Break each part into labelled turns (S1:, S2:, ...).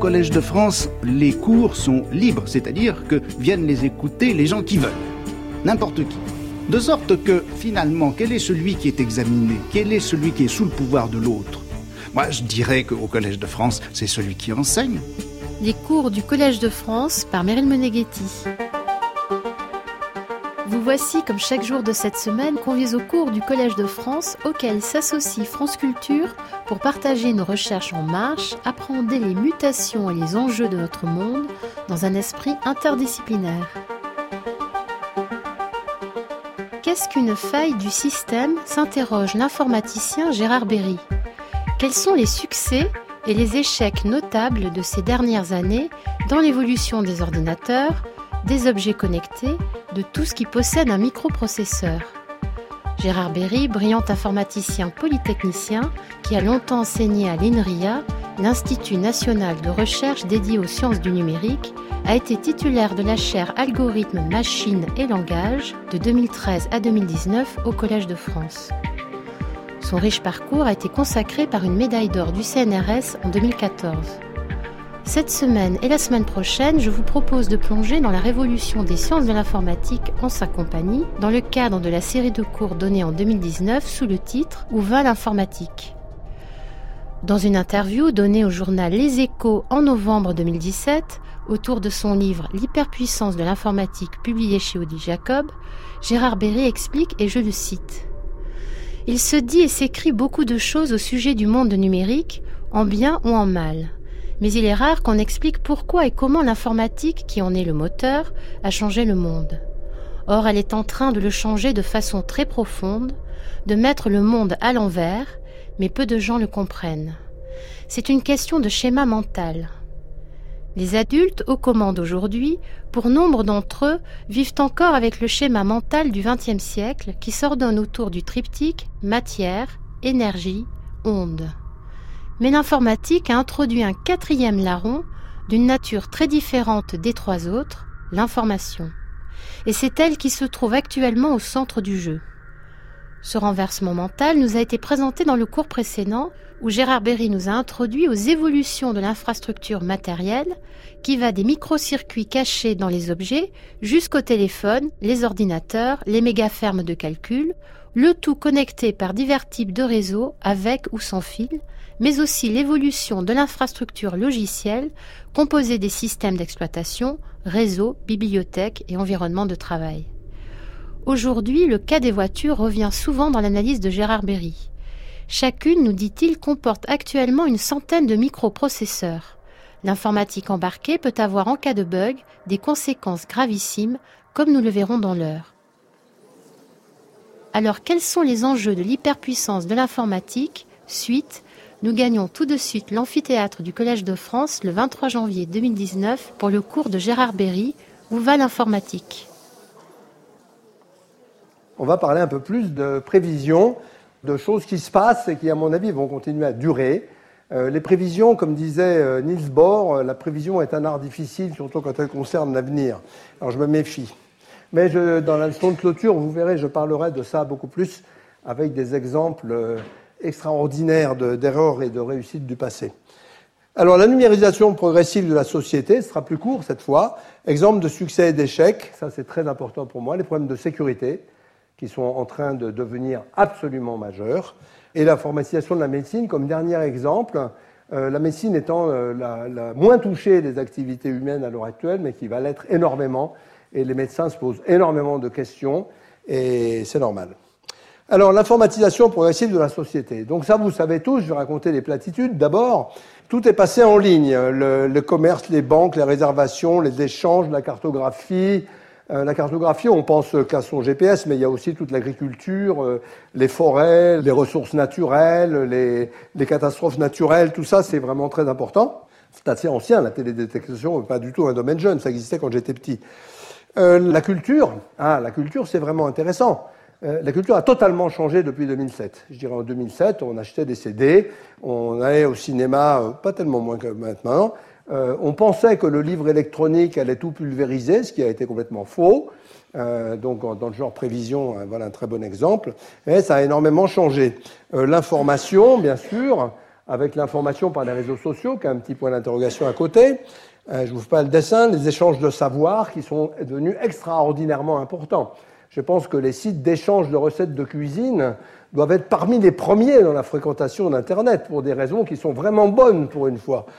S1: Collège de France, les cours sont libres, c'est-à-dire que viennent les écouter les gens qui veulent, n'importe qui. De sorte que, finalement, quel est celui qui est examiné? Quel est celui qui est sous le pouvoir de l'autre? Moi, je dirais qu'au Collège de France, c'est celui qui enseigne.
S2: Les cours du Collège de France par Meryl Meneghetti. Vous voici, comme chaque jour de cette semaine, conviés au cours du Collège de France, auquel s'associe France Culture pour partager nos recherches en marche, appréhender les mutations et les enjeux de notre monde dans un esprit interdisciplinaire. Qu'est-ce qu'une faille du système, s'interroge l'informaticien Gérard Berry. Quels sont les succès et les échecs notables de ces dernières années dans l'évolution des ordinateurs, des objets connectés, de tout ce qui possède un microprocesseur? Gérard Berry, brillant informaticien polytechnicien qui a longtemps enseigné à l'INRIA, l'Institut national de recherche dédié aux sciences du numérique, a été titulaire de la chaire Algorithmes, Machines et Langage de 2013 à 2019 au Collège de France. Son riche parcours a été consacré par une médaille d'or du CNRS en 2014. Cette semaine et la semaine prochaine, je vous propose de plonger dans la révolution des sciences de l'informatique en sa compagnie, dans le cadre de la série de cours donnée en 2019 sous le titre « Où va l'informatique ?» Dans une interview donnée au journal Les Échos en novembre 2017, autour de son livre « L'hyperpuissance de l'informatique » publié chez Odile Jacob, Gérard Berry explique, et je le cite, « Il se dit et s'écrit beaucoup de choses au sujet du monde numérique, en bien ou en mal. Mais il est rare qu'on explique pourquoi et comment l'informatique, qui en est le moteur, a changé le monde. Or, elle est en train de le changer de façon très profonde, de mettre le monde à l'envers, mais peu de gens le comprennent. C'est une question de schéma mental. Les adultes aux commandes aujourd'hui, pour nombre d'entre eux, vivent encore avec le schéma mental du XXe siècle qui s'ordonne autour du triptyque matière, énergie, onde. Mais l'informatique a introduit un quatrième larron d'une nature très différente des trois autres, l'information. Et c'est elle qui se trouve actuellement au centre du jeu. Ce renversement mental nous a été présenté dans le cours précédent où Gérard Berry nous a introduit aux évolutions de l'infrastructure matérielle qui va des microcircuits cachés dans les objets jusqu'aux téléphones, les ordinateurs, les mégafermes de calcul, le tout connecté par divers types de réseaux avec ou sans fil, mais aussi l'évolution de l'infrastructure logicielle composée des systèmes d'exploitation, réseaux, bibliothèques et environnements de travail. Aujourd'hui, le cas des voitures revient souvent dans l'analyse de Gérard Berry. Chacune, nous dit-il, comporte actuellement une centaine de microprocesseurs. L'informatique embarquée peut avoir en cas de bug des conséquences gravissimes, comme nous le verrons dans l'heure. Alors, quels sont les enjeux de l'hyperpuissance de l'informatique? Suite, nous gagnons tout de suite l'amphithéâtre du Collège de France le 23 janvier 2019 pour le cours de Gérard Berry « Où va l'informatique ?»
S3: On va parler un peu plus de prévisions, de choses qui se passent et qui, à mon avis, vont continuer à durer. Les prévisions, comme disait Niels Bohr, la prévision est un art difficile, surtout quand elle concerne l'avenir. Alors je me méfie. Mais dans la leçon de clôture, vous verrez, je parlerai de ça beaucoup plus avec des exemples extraordinaires d'erreurs et de réussites du passé. Alors la numérisation progressive de la société, ce sera plus court cette fois. Exemple de succès et d'échecs, ça c'est très important pour moi, les problèmes de sécurité, qui sont en train de devenir absolument majeurs. Et l'informatisation de la médecine, comme dernier exemple, la médecine étant la moins touchée des activités humaines à l'heure actuelle, mais qui va l'être énormément. Et les médecins se posent énormément de questions, et c'est normal. Alors, l'informatisation progressive de la société. Donc ça, vous savez tous, je vais raconter les platitudes. D'abord, tout est passé en ligne. Le commerce, les banques, les réservations, les échanges, la cartographie. La cartographie, on pense qu'à son GPS, mais il y a aussi toute l'agriculture, les forêts, les ressources naturelles, les catastrophes naturelles, tout ça, c'est vraiment très important. C'est assez ancien, la télédétection, pas du tout un domaine jeune, ça existait quand j'étais petit. La culture, c'est vraiment intéressant. La culture a totalement changé depuis 2007. Je dirais en 2007, on achetait des CD, on allait au cinéma, pas tellement moins que maintenant. On pensait que le livre électronique allait tout pulvériser, ce qui a été complètement faux. Donc dans le genre prévision, voilà un très bon exemple. Mais ça a énormément changé. L'information, bien sûr, avec l'information par les réseaux sociaux, qui a un petit point d'interrogation à côté. Je ne vous fais pas le dessin, les échanges de savoir qui sont devenus extraordinairement importants. Je pense que les sites d'échange de recettes de cuisine doivent être parmi les premiers dans la fréquentation d'Internet, pour des raisons qui sont vraiment bonnes pour une fois.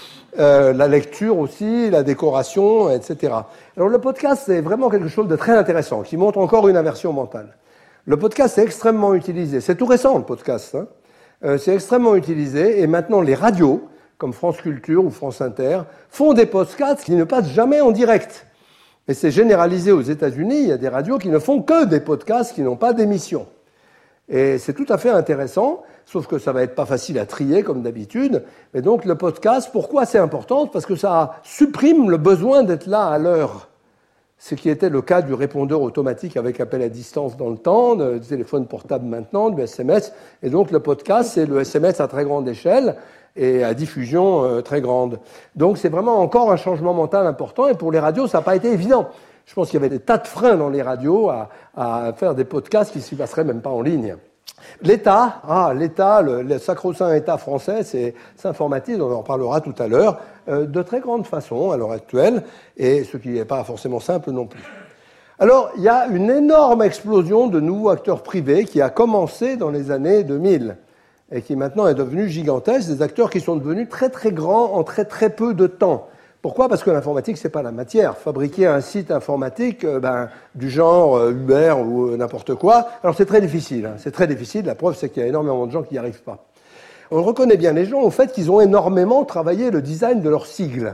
S3: La lecture aussi, la décoration, etc. Alors le podcast, c'est vraiment quelque chose de très intéressant, qui montre encore une inversion mentale. Le podcast est extrêmement utilisé. C'est tout récent, le podcast. C'est extrêmement utilisé, et maintenant les radios, comme France Culture ou France Inter, font des podcasts qui ne passent jamais en direct. Et c'est généralisé aux États-Unis, il y a des radios qui ne font que des podcasts qui n'ont pas d'émission. Et c'est tout à fait intéressant, sauf que ça va être pas facile à trier comme d'habitude. Mais donc le podcast, pourquoi c'est important ? Parce que ça supprime le besoin d'être là à l'heure. Ce qui était le cas du répondeur automatique avec appel à distance dans le temps, du téléphone portable maintenant, du SMS. Et donc le podcast, c'est le SMS à très grande échelle et à diffusion très grande. Donc c'est vraiment encore un changement mental important. Et pour les radios, ça n'a pas été évident. Je pense qu'il y avait des tas de freins dans les radios à faire des podcasts qui ne s'y passeraient même pas en ligne. L'État, le sacro-saint État français s'informatise, on en parlera tout à l'heure, de très grande façon à l'heure actuelle, et ce qui n'est pas forcément simple non plus. Alors, il y a une énorme explosion de nouveaux acteurs privés qui a commencé dans les années 2000 et qui maintenant est devenue gigantesque, des acteurs qui sont devenus très très grands en très très peu de temps. Pourquoi ? Parce que l'informatique, c'est pas la matière. Fabriquer un site informatique du genre Uber ou n'importe quoi, alors c'est très difficile. C'est très difficile. La preuve, c'est qu'il y a énormément de gens qui n'y arrivent pas. On reconnaît bien les gens au fait qu'ils ont énormément travaillé le design de leurs sigles.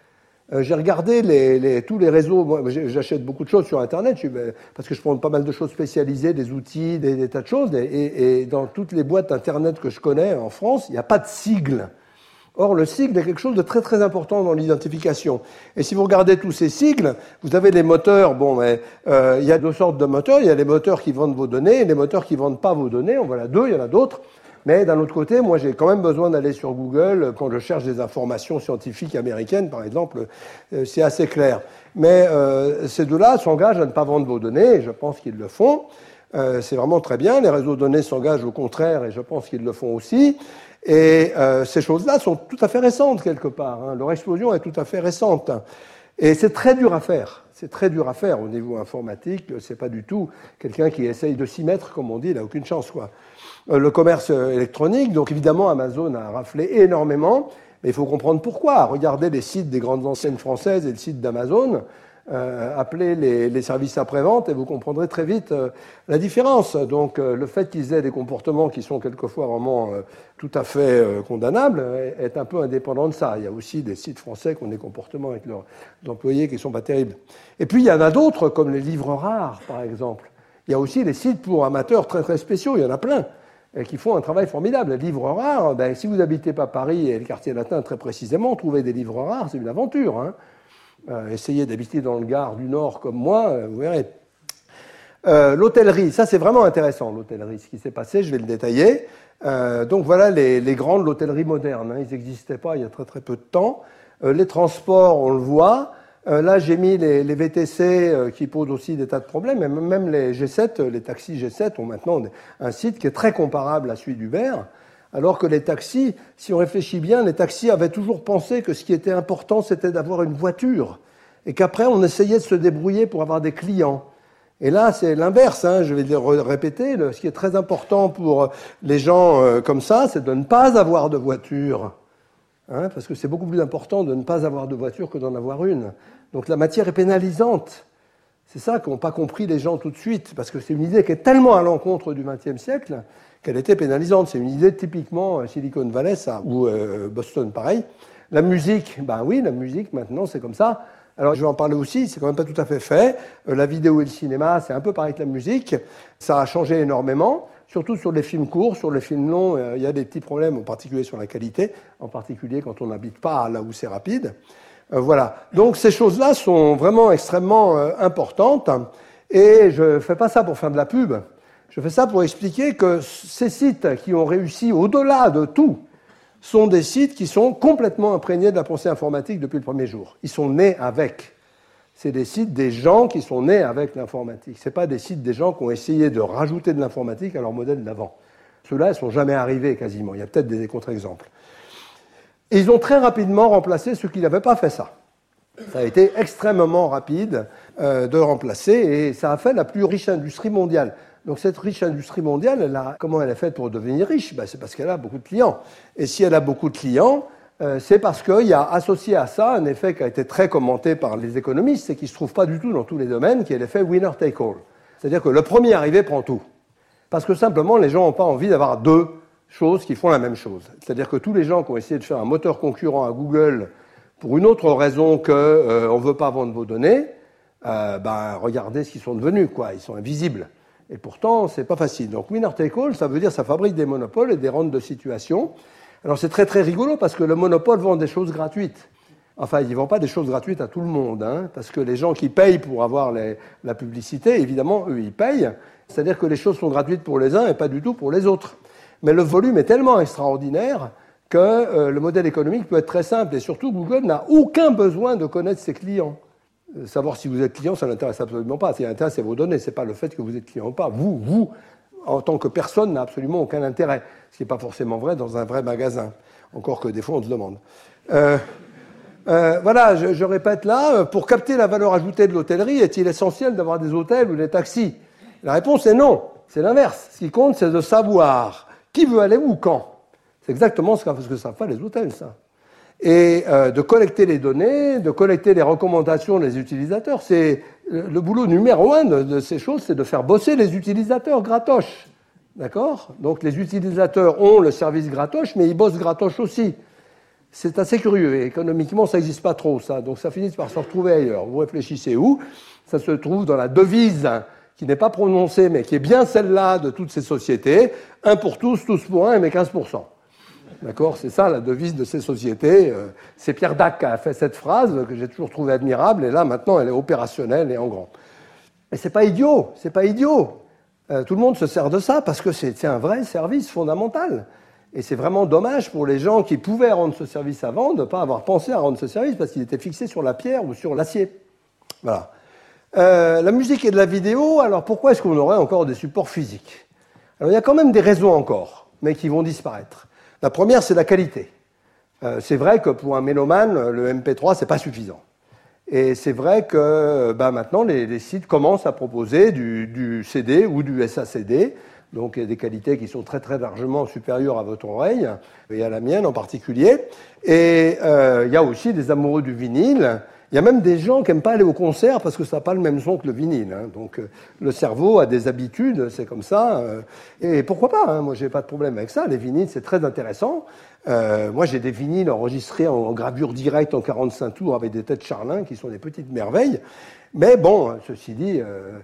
S3: J'ai regardé tous les réseaux. Moi, j'achète beaucoup de choses sur Internet parce que je prends pas mal de choses spécialisées, des outils, des tas de choses. Et dans toutes les boîtes Internet que je connais en France, il n'y a pas de sigle. Or, le sigle est quelque chose de très très important dans l'identification. Et si vous regardez tous ces sigles, vous avez les moteurs. Il y a deux sortes de moteurs. Il y a les moteurs qui vendent vos données et les moteurs qui vendent pas vos données. En voilà deux, il y en a d'autres. Mais d'un autre côté, moi, j'ai quand même besoin d'aller sur Google quand je cherche des informations scientifiques américaines, par exemple. C'est assez clair. Mais ces deux-là s'engagent à ne pas vendre vos données, et je pense qu'ils le font. C'est vraiment très bien. Les réseaux de données s'engagent au contraire, et je pense qu'ils le font aussi. Et ces choses-là sont tout à fait récentes, quelque part. Leur explosion est tout à fait récente. Et c'est très dur à faire. C'est très dur à faire au niveau informatique. C'est pas du tout quelqu'un qui essaye de s'y mettre, comme on dit, il n'a aucune chance, quoi. Le commerce électronique, donc évidemment, Amazon a raflé énormément, mais il faut comprendre pourquoi. Regardez les sites des grandes enseignes françaises et le site d'Amazon, appelez les services après-vente et vous comprendrez très vite la différence. Donc le fait qu'ils aient des comportements qui sont quelquefois vraiment tout à fait condamnables est un peu indépendant de ça. Il y a aussi des sites français qui ont des comportements avec leurs employés qui ne sont pas terribles. Et puis il y en a d'autres, comme les livres rares, par exemple. Il y a aussi des sites pour amateurs très très spéciaux, il y en a plein, et qui font un travail formidable. Les livres rares, si vous n'habitez pas Paris et le quartier latin très précisément, trouver des livres rares, c'est une aventure. Essayez d'habiter dans le Gard du Nord comme moi, vous verrez. L'hôtellerie, ça c'est vraiment intéressant, l'hôtellerie. Ce qui s'est passé, je vais le détailler. Donc voilà les grands de l'hôtellerie moderne. Ils n'existaient pas il y a très très peu de temps. Les transports, on le voit. Là, j'ai mis les VTC qui posent aussi des tas de problèmes. Même les G7, les taxis G7 ont maintenant un site qui est très comparable à celui d'Uber. Alors que les taxis, si on réfléchit bien, les taxis avaient toujours pensé que ce qui était important, c'était d'avoir une voiture. Et qu'après, on essayait de se débrouiller pour avoir des clients. Et là, c'est l'inverse, je vais le répéter. Ce qui est très important pour les gens comme ça, c'est de ne pas avoir de voiture. Parce que c'est beaucoup plus important de ne pas avoir de voiture que d'en avoir une. Donc la matière est pénalisante. C'est ça qu'ont pas compris les gens tout de suite, parce que c'est une idée qui est tellement à l'encontre du XXe siècle qu'elle était pénalisante. C'est une idée typiquement Silicon Valley, ça, ou Boston, pareil. La musique, oui, la musique, maintenant, c'est comme ça. Alors, je vais en parler aussi, c'est quand même pas tout à fait fait. La vidéo et le cinéma, c'est un peu pareil que la musique. Ça a changé énormément. Surtout sur les films courts, sur les films longs, il y a des petits problèmes, en particulier sur la qualité, en particulier quand on n'habite pas là où c'est rapide. Voilà. Donc ces choses-là sont vraiment extrêmement importantes. Et je ne fais pas ça pour faire de la pub. Je fais ça pour expliquer que ces sites qui ont réussi au-delà de tout sont des sites qui sont complètement imprégnés de la pensée informatique depuis le premier jour. Ils sont nés avec. C'est des sites des gens qui sont nés avec l'informatique. Ce n'est pas des sites des gens qui ont essayé de rajouter de l'informatique à leur modèle d'avant. Ceux-là ne sont jamais arrivés quasiment. Il y a peut-être des contre-exemples. Et ils ont très rapidement remplacé ceux qui n'avaient pas fait ça. Ça a été extrêmement rapide de remplacer et ça a fait la plus riche industrie mondiale. Donc cette riche industrie mondiale, comment elle est faite pour devenir riche ? C'est parce qu'elle a beaucoup de clients. Et si elle a beaucoup de clients, c'est parce qu'il y a associé à ça un effet qui a été très commenté par les économistes et qui ne se trouve pas du tout dans tous les domaines, qui est l'effet winner take all. C'est-à-dire que le premier arrivé prend tout. Parce que simplement, les gens n'ont pas envie d'avoir deux choses qui font la même chose. C'est-à-dire que tous les gens qui ont essayé de faire un moteur concurrent à Google pour une autre raison qu'on ne veut pas vendre vos données, regardez ce qu'ils sont devenus, quoi. Ils sont invisibles. Et pourtant, c'est pas facile. Donc, winner take all, ça veut dire que ça fabrique des monopoles et des rentes de situation. Alors, c'est très, très rigolo parce que le monopole vend des choses gratuites. Enfin, ils ne vendent pas des choses gratuites à tout le monde, hein, parce que les gens qui payent pour avoir la publicité, évidemment, eux, ils payent. C'est-à-dire que les choses sont gratuites pour les uns et pas du tout pour les autres. Mais le volume est tellement extraordinaire que le modèle économique peut être très simple. Et surtout, Google n'a aucun besoin de connaître ses clients. Savoir si vous êtes client, ça ne l'intéresse absolument pas. Ce qui l'intéresse, c'est vos données. Ce n'est pas le fait que vous êtes client ou pas. Vous, en tant que personne, n'a absolument aucun intérêt. Ce qui n'est pas forcément vrai dans un vrai magasin. Encore que des fois, on se demande. Voilà, je répète là, pour capter la valeur ajoutée de l'hôtellerie, est-il essentiel d'avoir des hôtels ou des taxis ? La réponse est non. C'est l'inverse. Ce qui compte, c'est de savoir qui veut aller où, quand. C'est exactement ce que savent faire les hôtels, ça. Et de collecter les données, de collecter les recommandations des utilisateurs. C'est le boulot numéro 1 de ces choses, c'est de faire bosser les utilisateurs gratoche. D'accord ? Donc les utilisateurs ont le service gratoche, mais ils bossent gratoche aussi. C'est assez curieux. Et économiquement, ça n'existe pas trop, ça. Donc ça finit par se retrouver ailleurs. Vous réfléchissez où ? Ça se trouve dans la devise qui n'est pas prononcée, mais qui est bien celle-là de toutes ces sociétés. 1 pour tous pour 1, mais 15%. D'accord ? C'est ça la devise de ces sociétés. C'est Pierre Dac qui a fait cette phrase que j'ai toujours trouvée admirable. Et là, maintenant, elle est opérationnelle et en grand. Et c'est pas idiot. C'est pas idiot. Tout le monde se sert de ça parce que c'est un vrai service fondamental. Et c'est vraiment dommage pour les gens qui pouvaient rendre ce service avant de ne pas avoir pensé à rendre ce service parce qu'il était fixé sur la pierre ou sur l'acier. Voilà. La musique et de la vidéo, alors pourquoi est-ce qu'on aurait encore des supports physiques ? Alors il y a quand même des raisons encore, mais qui vont disparaître. La première, c'est la qualité. C'est vrai que pour un mélomane, le MP3, c'est pas suffisant. Et c'est vrai que maintenant, les sites commencent à proposer du CD ou du SACD, donc des qualités qui sont très très largement supérieures à votre oreille, et à la mienne en particulier. Et il y a aussi des amoureux du vinyle. Il y a même des gens qui n'aiment pas aller au concert parce que ça n'a pas le même son que le vinyle. Hein. Donc le cerveau a des habitudes, c'est comme ça. Et pourquoi pas, hein. Moi, je n'ai pas de problème avec ça. Les vinyles, c'est très intéressant. Moi, j'ai des vinyles enregistrés en gravure directe en 45 tours avec des têtes Charlin qui sont des petites merveilles. Mais bon, ceci dit,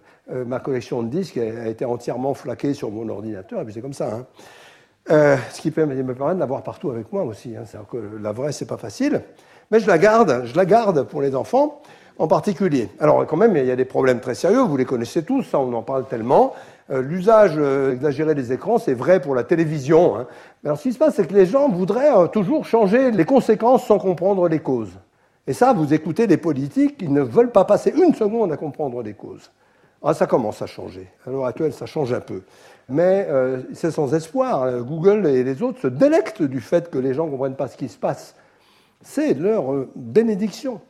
S3: ma collection de disques a été entièrement flaquée sur mon ordinateur, et puis c'est comme ça. Hein. Ce qui me permet de l'avoir partout avec moi aussi. Hein. C'est-à-dire que la vraie, c'est pas facile. Mais je la garde pour les enfants en particulier. Alors quand même, il y a des problèmes très sérieux, vous les connaissez tous, ça, on en parle tellement. L'usage exagéré des écrans, c'est vrai pour la télévision. Hein. Mais alors ce qui se passe, c'est que les gens voudraient toujours changer les conséquences sans comprendre les causes. Et ça, vous écoutez des politiques qui ne veulent pas passer une seconde à comprendre les causes. Ah, ça commence à changer. À l'heure actuelle, ça change un peu. Mais c'est sans espoir. Google et les autres se délectent du fait que les gens ne comprennent pas ce qui se passe. C'est leur bénédiction.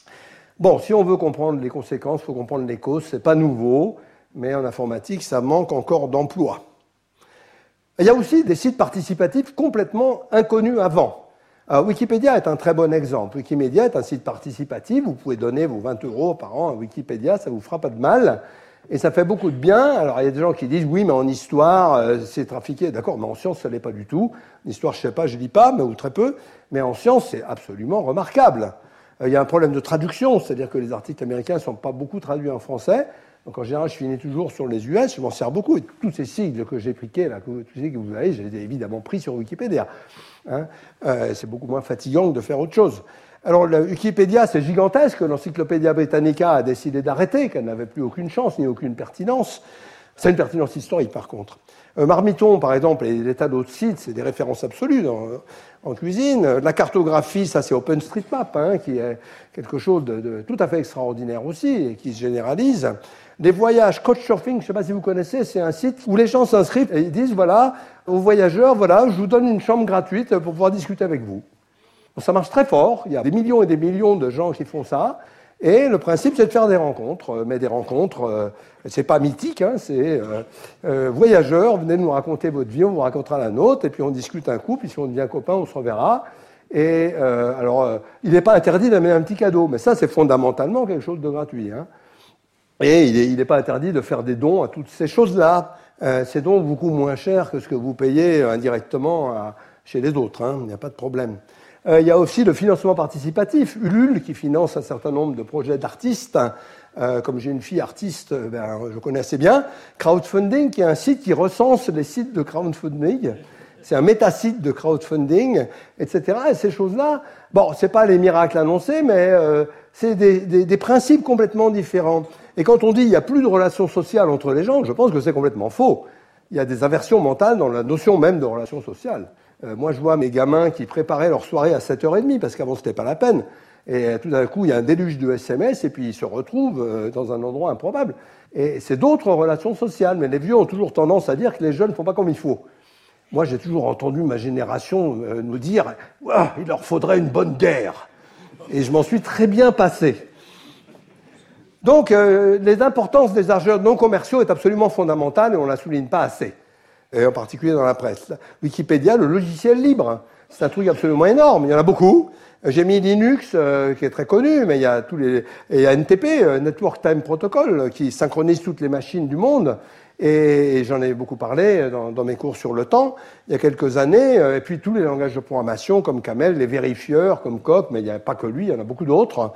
S3: Bon, si on veut comprendre les conséquences, il faut comprendre les causes. Ce n'est pas nouveau, mais en informatique, ça manque encore d'emplois. Il y a aussi des sites participatifs complètement inconnus avant. Wikipédia est un très bon exemple. Wikipédia est un site participatif. Vous pouvez donner vos 20 € par an à Wikipédia, ça ne vous fera pas de mal. Et ça fait beaucoup de bien. Alors, il y a des gens qui disent, oui, mais en histoire, c'est trafiqué. D'accord, mais en science, ça ne l'est pas du tout. En histoire, je ne sais pas, je ne lis pas, mais, ou très peu. Mais en science, c'est absolument remarquable. Il y a un problème de traduction, c'est-à-dire que les articles américains ne sont pas beaucoup traduits en français. Donc, en général, je finis toujours sur les US. Je m'en sers beaucoup. Et tous ces sigles que j'ai piqués, là, tous ces que vous avez, je les ai évidemment pris sur Wikipédia. Hein, c'est beaucoup moins fatigant que de faire autre chose. Alors, la Wikipédia, c'est gigantesque. L'Encyclopédia Britannica a décidé d'arrêter, qu'elle n'avait plus aucune chance ni aucune pertinence. C'est une pertinence historique, par contre. Marmiton, par exemple, et des tas d'autres sites, c'est des références absolues en cuisine. La cartographie, ça c'est OpenStreetMap, qui est quelque chose de tout à fait extraordinaire aussi et qui se généralise. Des voyages, Couchsurfing, je ne sais pas si vous connaissez, c'est un site où les gens s'inscrivent et ils disent, voilà, aux voyageurs, voilà, je vous donne une chambre gratuite pour pouvoir discuter avec vous. Ça marche très fort, il y a des millions et des millions de gens qui font ça. Et le principe, c'est de faire des rencontres, mais des rencontres, c'est pas mythique, c'est voyageurs, venez nous raconter votre vie, on vous racontera la nôtre, et puis on discute un coup, puis si on devient copain, on se reverra. Et il n'est pas interdit d'amener un petit cadeau, mais ça, c'est fondamentalement quelque chose de gratuit. Et il n'est pas interdit de faire des dons à toutes ces choses-là. C'est donc beaucoup moins cher que ce que vous payez indirectement chez les autres, il n'y a pas de problème. Il y a aussi le financement participatif, Ulule, qui finance un certain nombre de projets d'artistes. Comme j'ai une fille artiste, je connais assez bien. Crowdfunding, qui est un site qui recense les sites de crowdfunding. C'est un métasite de crowdfunding, etc. Et ces choses-là, bon, c'est pas les miracles annoncés, mais c'est des principes complètement différents. Et quand on dit qu'il n'y a plus de relations sociales entre les gens, je pense que c'est complètement faux. Il y a des aversions mentales dans la notion même de relations sociales. Moi, je vois mes gamins qui préparaient leur soirée à 7h30, parce qu'avant, c'était pas la peine. Et tout d'un coup, il y a un déluge de SMS, et puis ils se retrouvent dans un endroit improbable. Et c'est d'autres relations sociales. Mais les vieux ont toujours tendance à dire que les jeunes ne font pas comme il faut. Moi, j'ai toujours entendu ma génération nous dire « il leur faudrait une bonne guerre ». Et je m'en suis très bien passé. Donc, les importances des argeurs non commerciaux est absolument fondamentale, et on ne la souligne pas assez. Et en particulier dans la presse. Wikipédia, le logiciel libre, c'est un truc absolument énorme. Il y en a beaucoup. J'ai mis Linux, qui est très connu, mais il y a il y a NTP, Network Time Protocol, qui synchronise toutes les machines du monde. Et j'en ai beaucoup parlé dans mes cours sur le temps, il y a quelques années. Et puis tous les langages de programmation, comme Camel, les vérifieurs, comme Coq, mais il n'y a pas que lui, il y en a beaucoup d'autres,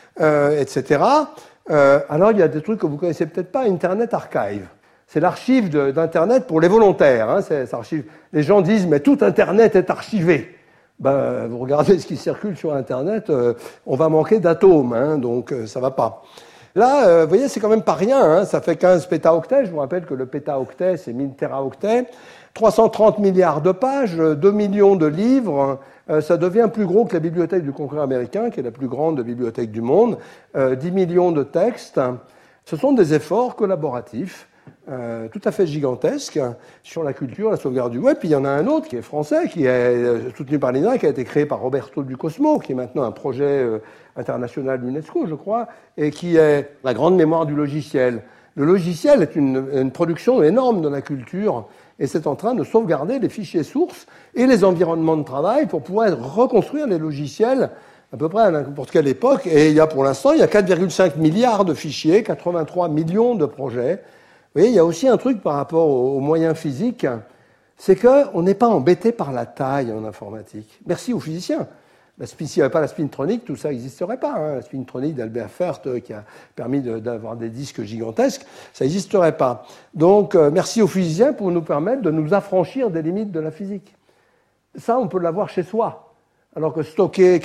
S3: etc. Alors il y a des trucs que vous connaissez peut-être pas, Internet Archive. C'est l'archive d'Internet pour les volontaires. Les gens disent, mais tout Internet est archivé. Vous regardez ce qui circule sur Internet, on va manquer d'atomes, donc ça va pas. Là, vous voyez, c'est quand même pas rien. Ça fait 15 pétaoctets. Je vous rappelle que le pétaoctet, c'est 1000 téraoctets. 330 milliards de pages, 2 millions de livres. Ça devient plus gros que la bibliothèque du Congrès américain, qui est la plus grande bibliothèque du monde. 10 millions de textes. Ce sont des efforts collaboratifs. Tout à fait gigantesque sur la culture, la sauvegarde du web. Puis il y en a un autre qui est français, qui est soutenu par l'INRA, qui a été créé par Roberto Ducosmo, qui est maintenant un projet international d'UNESCO, je crois, et qui est la grande mémoire du logiciel. Le logiciel est une production énorme de la culture, et c'est en train de sauvegarder les fichiers sources et les environnements de travail pour pouvoir reconstruire les logiciels à peu près à n'importe quelle époque. Et pour l'instant, il y a 4,5 milliards de fichiers, 83 millions de projets. Vous voyez, il y a aussi un truc par rapport aux moyens physiques, c'est qu'on n'est pas embêté par la taille en informatique. Merci aux physiciens. S'il n'y avait pas la spintronique, tout ça n'existerait pas. La spintronique d'Albert Fert qui a permis d'avoir des disques gigantesques, ça n'existerait pas. Donc, merci aux physiciens pour nous permettre de nous affranchir des limites de la physique. Ça, on peut l'avoir chez soi. Alors que stocker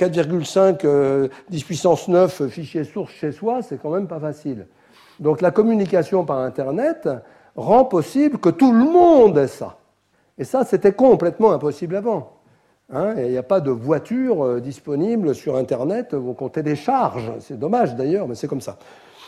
S3: 4,5 10 puissance 9 fichiers sources chez soi, c'est quand même pas facile. Donc la communication par Internet rend possible que tout le monde ait ça. Et ça, c'était complètement impossible avant. Il n'y a pas de voiture disponible sur Internet qu'on télécharge. C'est dommage d'ailleurs, mais c'est comme ça.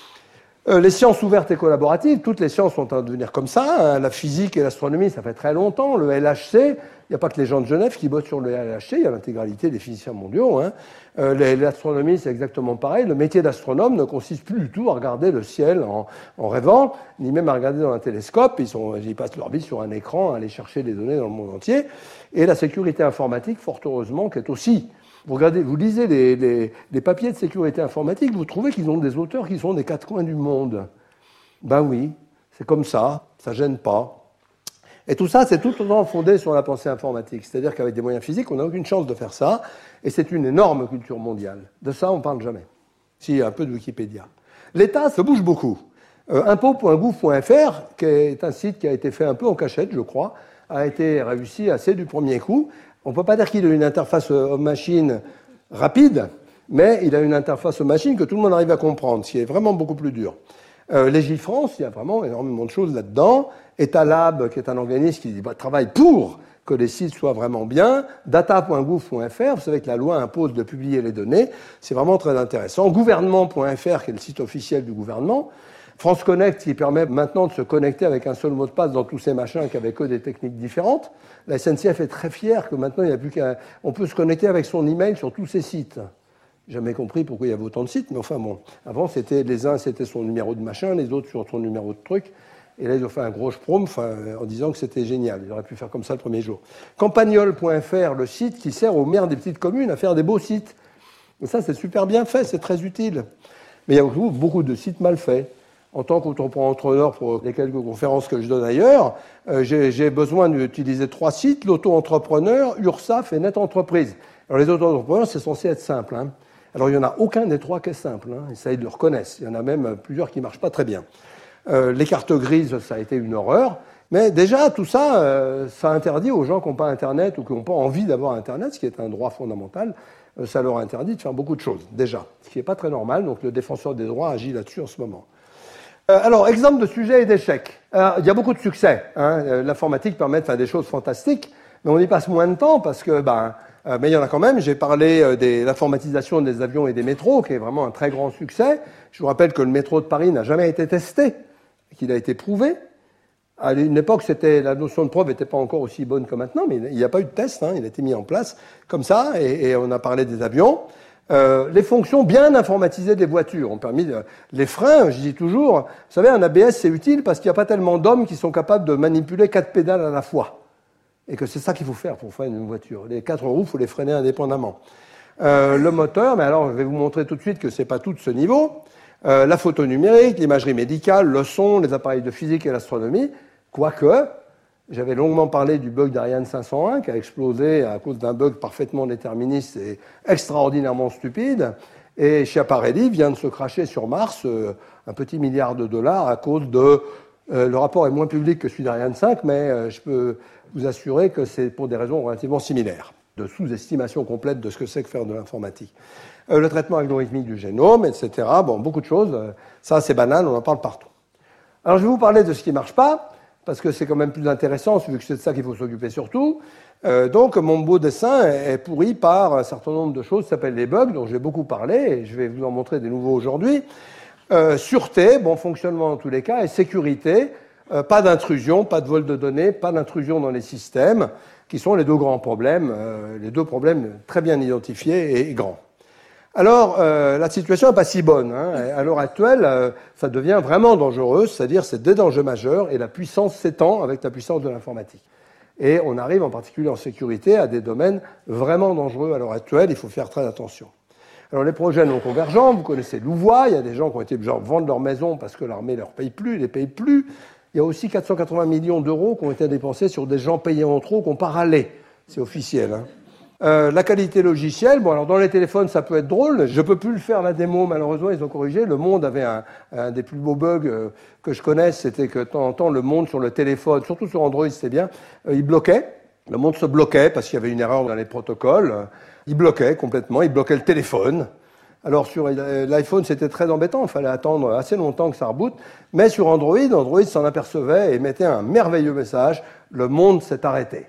S3: Les sciences ouvertes et collaboratives, toutes les sciences sont en train de devenir comme ça. La physique et l'astronomie, ça fait très longtemps. Le LHC, il n'y a pas que les gens de Genève qui bossent sur le LHC, il y a l'intégralité des physiciens mondiaux. L'astronomie, c'est exactement pareil. Le métier d'astronome ne consiste plus du tout à regarder le ciel en rêvant, ni même à regarder dans un télescope. Ils passent leur vie sur un écran à aller chercher des données dans le monde entier. Et la sécurité informatique, fort heureusement, qui est aussi... Vous lisez les papiers de sécurité informatique, vous trouvez qu'ils ont des auteurs qui sont des quatre coins du monde. Ben oui, c'est comme ça gêne pas. Et tout ça, c'est tout autant fondé sur la pensée informatique. C'est-à-dire qu'avec des moyens physiques, on n'a aucune chance de faire ça, et c'est une énorme culture mondiale. De ça, on ne parle jamais. Si, un peu de Wikipédia. L'État se bouge beaucoup. Impôts.gouv.fr, qui est un site qui a été fait un peu en cachette, je crois, a été réussi assez du premier coup. On ne peut pas dire qu'il a une interface homme-machine rapide, mais il a une interface homme-machine que tout le monde arrive à comprendre, ce qui est vraiment beaucoup plus dur. Légifrance, il y a vraiment énormément de choses là-dedans. Etalab, qui est un organisme qui travaille pour que les sites soient vraiment bien. Data.gouv.fr, vous savez que la loi impose de publier les données. C'est vraiment très intéressant. Gouvernement.fr, qui est le site officiel du gouvernement. France Connect, qui permet maintenant de se connecter avec un seul mot de passe dans tous ces machins qui avaient que des techniques différentes. La SNCF est très fière que maintenant, il n'y a plus on peut se connecter avec son email sur tous ces sites. Jamais compris pourquoi il y avait autant de sites, mais enfin bon. Avant, les uns, c'était son numéro de machin, les autres sur son numéro de truc. Et là, ils ont fait un gros prom en disant que c'était génial. Ils auraient pu faire comme ça le premier jour. Campagnol.fr, le site qui sert aux maires des petites communes à faire des beaux sites. Et ça, c'est super bien fait, c'est très utile. Mais il y a beaucoup de sites mal faits. En tant qu'auto-entrepreneur, pour les quelques conférences que je donne ailleurs, j'ai besoin d'utiliser 3 sites, l'auto-entrepreneur, URSAF et Net Entreprise. Alors les auto-entrepreneurs, c'est censé être simple. Hein. Alors il n'y en a aucun des 3 qui est simple. Hein. Et ça, ils le reconnaissent. Il y en a même plusieurs qui ne marchent pas très bien. Les cartes grises, ça a été une horreur. Mais déjà, tout ça, ça interdit aux gens qui n'ont pas Internet ou qui n'ont pas envie d'avoir Internet, ce qui est un droit fondamental, ça leur interdit de faire beaucoup de choses, déjà. Ce qui n'est pas très normal. Donc le défenseur des droits agit là-dessus en ce moment. Alors, exemple de sujet et d'échec. Il y a beaucoup de succès. Hein. L'informatique permet de faire des choses fantastiques, mais on y passe moins de temps parce que, mais il y en a quand même. J'ai parlé de l'informatisation des avions et des métros, qui est vraiment un très grand succès. Je vous rappelle que le métro de Paris n'a jamais été testé, qu'il a été prouvé. À une époque, la notion de preuve n'était pas encore aussi bonne que maintenant, mais il n'y a pas eu de test. Hein. Il a été mis en place comme ça, et on a parlé des avions. Les fonctions bien informatisées des voitures ont permis les freins, je dis toujours, vous savez, un ABS c'est utile parce qu'il n'y a pas tellement d'hommes qui sont capables de manipuler 4 pédales à la fois. Et que c'est ça qu'il faut faire pour freiner une voiture. Les 4 roues, il faut les freiner indépendamment. Le moteur, mais alors je vais vous montrer tout de suite que c'est pas tout de ce niveau. La photo numérique, l'imagerie médicale, le son, les appareils de physique et l'astronomie, quoique, j'avais longuement parlé du bug d'Ariane 501 qui a explosé à cause d'un bug parfaitement déterministe et extraordinairement stupide. Et Schiaparelli vient de se cracher sur Mars un petit $1 milliard à cause de... le rapport est moins public que celui d'Ariane 5, mais je peux vous assurer que c'est pour des raisons relativement similaires, de sous-estimation complète de ce que c'est que faire de l'informatique. Le traitement algorithmique du génome, etc. Bon, beaucoup de choses. Ça, c'est banal, on en parle partout. Alors, je vais vous parler de ce qui ne marche pas, parce que c'est quand même plus intéressant, vu que c'est de ça qu'il faut s'occuper surtout. Donc, mon beau dessin est pourri par un certain nombre de choses qui s'appellent les bugs, dont j'ai beaucoup parlé, et je vais vous en montrer des nouveaux aujourd'hui. Sûreté, bon fonctionnement dans tous les cas, et sécurité, pas d'intrusion, pas de vol de données, pas d'intrusion dans les systèmes, qui sont les 2 grands problèmes, les 2 problèmes très bien identifiés et grands. Alors, la situation n'est pas si bonne. Hein. À l'heure actuelle, ça devient vraiment dangereux, c'est-à-dire c'est des dangers majeurs et la puissance s'étend avec la puissance de l'informatique. Et on arrive en particulier en sécurité à des domaines vraiment dangereux à l'heure actuelle, il faut faire très attention. Alors les projets non convergents, vous connaissez Louvois, il y a des gens qui ont été obligés de vendre leur maison parce que l'armée ne leur paye plus, les paye plus. Il y a aussi 480 millions d'euros qui ont été dépensés sur des gens payés en trop qui n'ont pas râlé. C'est officiel, hein. La qualité logicielle, bon alors dans les téléphones ça peut être drôle, je ne peux plus le faire la démo malheureusement, ils ont corrigé. Le Monde avait un des plus beaux bugs que je connaisse, c'était que de temps en temps le Monde sur le téléphone, surtout sur Android c'était bien, il bloquait, le Monde se bloquait parce qu'il y avait une erreur dans les protocoles, il bloquait complètement, il bloquait le téléphone. Alors sur l'iPhone c'était très embêtant, il fallait attendre assez longtemps que ça reboote, mais sur Android s'en apercevait et mettait un merveilleux message, le Monde s'est arrêté.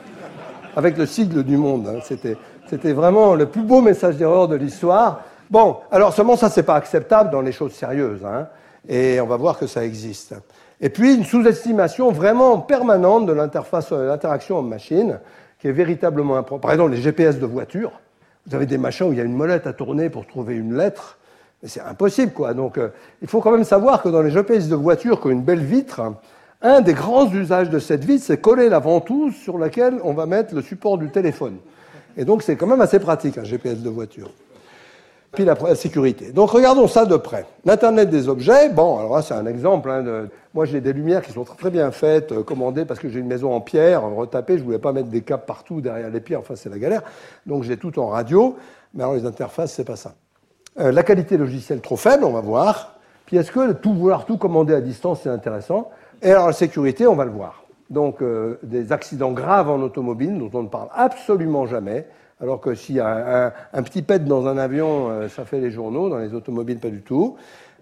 S3: Avec le sigle du Monde. Hein. C'était vraiment le plus beau message d'erreur de l'histoire. Bon, alors seulement ça, c'est pas acceptable dans les choses sérieuses. Hein. Et on va voir que ça existe. Et puis, une sous-estimation vraiment permanente de l'interaction homme-machine, qui est véritablement importante. Par exemple, les GPS de voiture. Vous avez des machins où il y a une molette à tourner pour trouver une lettre. Mais c'est impossible, quoi. Donc, il faut quand même savoir que dans les GPS de voiture, qui ont une belle vitre, un des grands usages de cette vitre, c'est coller la ventouse sur laquelle on va mettre le support du téléphone. Et donc, c'est quand même assez pratique, un GPS de voiture. Puis la sécurité. Donc, regardons ça de près. L'Internet des objets, bon, alors là, c'est un exemple. Hein, moi, j'ai des lumières qui sont très bien faites, commandées, parce que j'ai une maison en pierre, retapée. Je ne voulais pas mettre des câbles partout derrière les pierres, enfin, c'est la galère. Donc, j'ai tout en radio. Mais alors, les interfaces, c'est pas ça. La qualité logicielle trop faible, on va voir. Puis, est-ce que vouloir tout commander à distance, c'est intéressant ? Et alors la sécurité, on va le voir. Donc des accidents graves en automobile dont on ne parle absolument jamais, alors que s'il y a un petit pet dans un avion, ça fait les journaux, dans les automobiles pas du tout.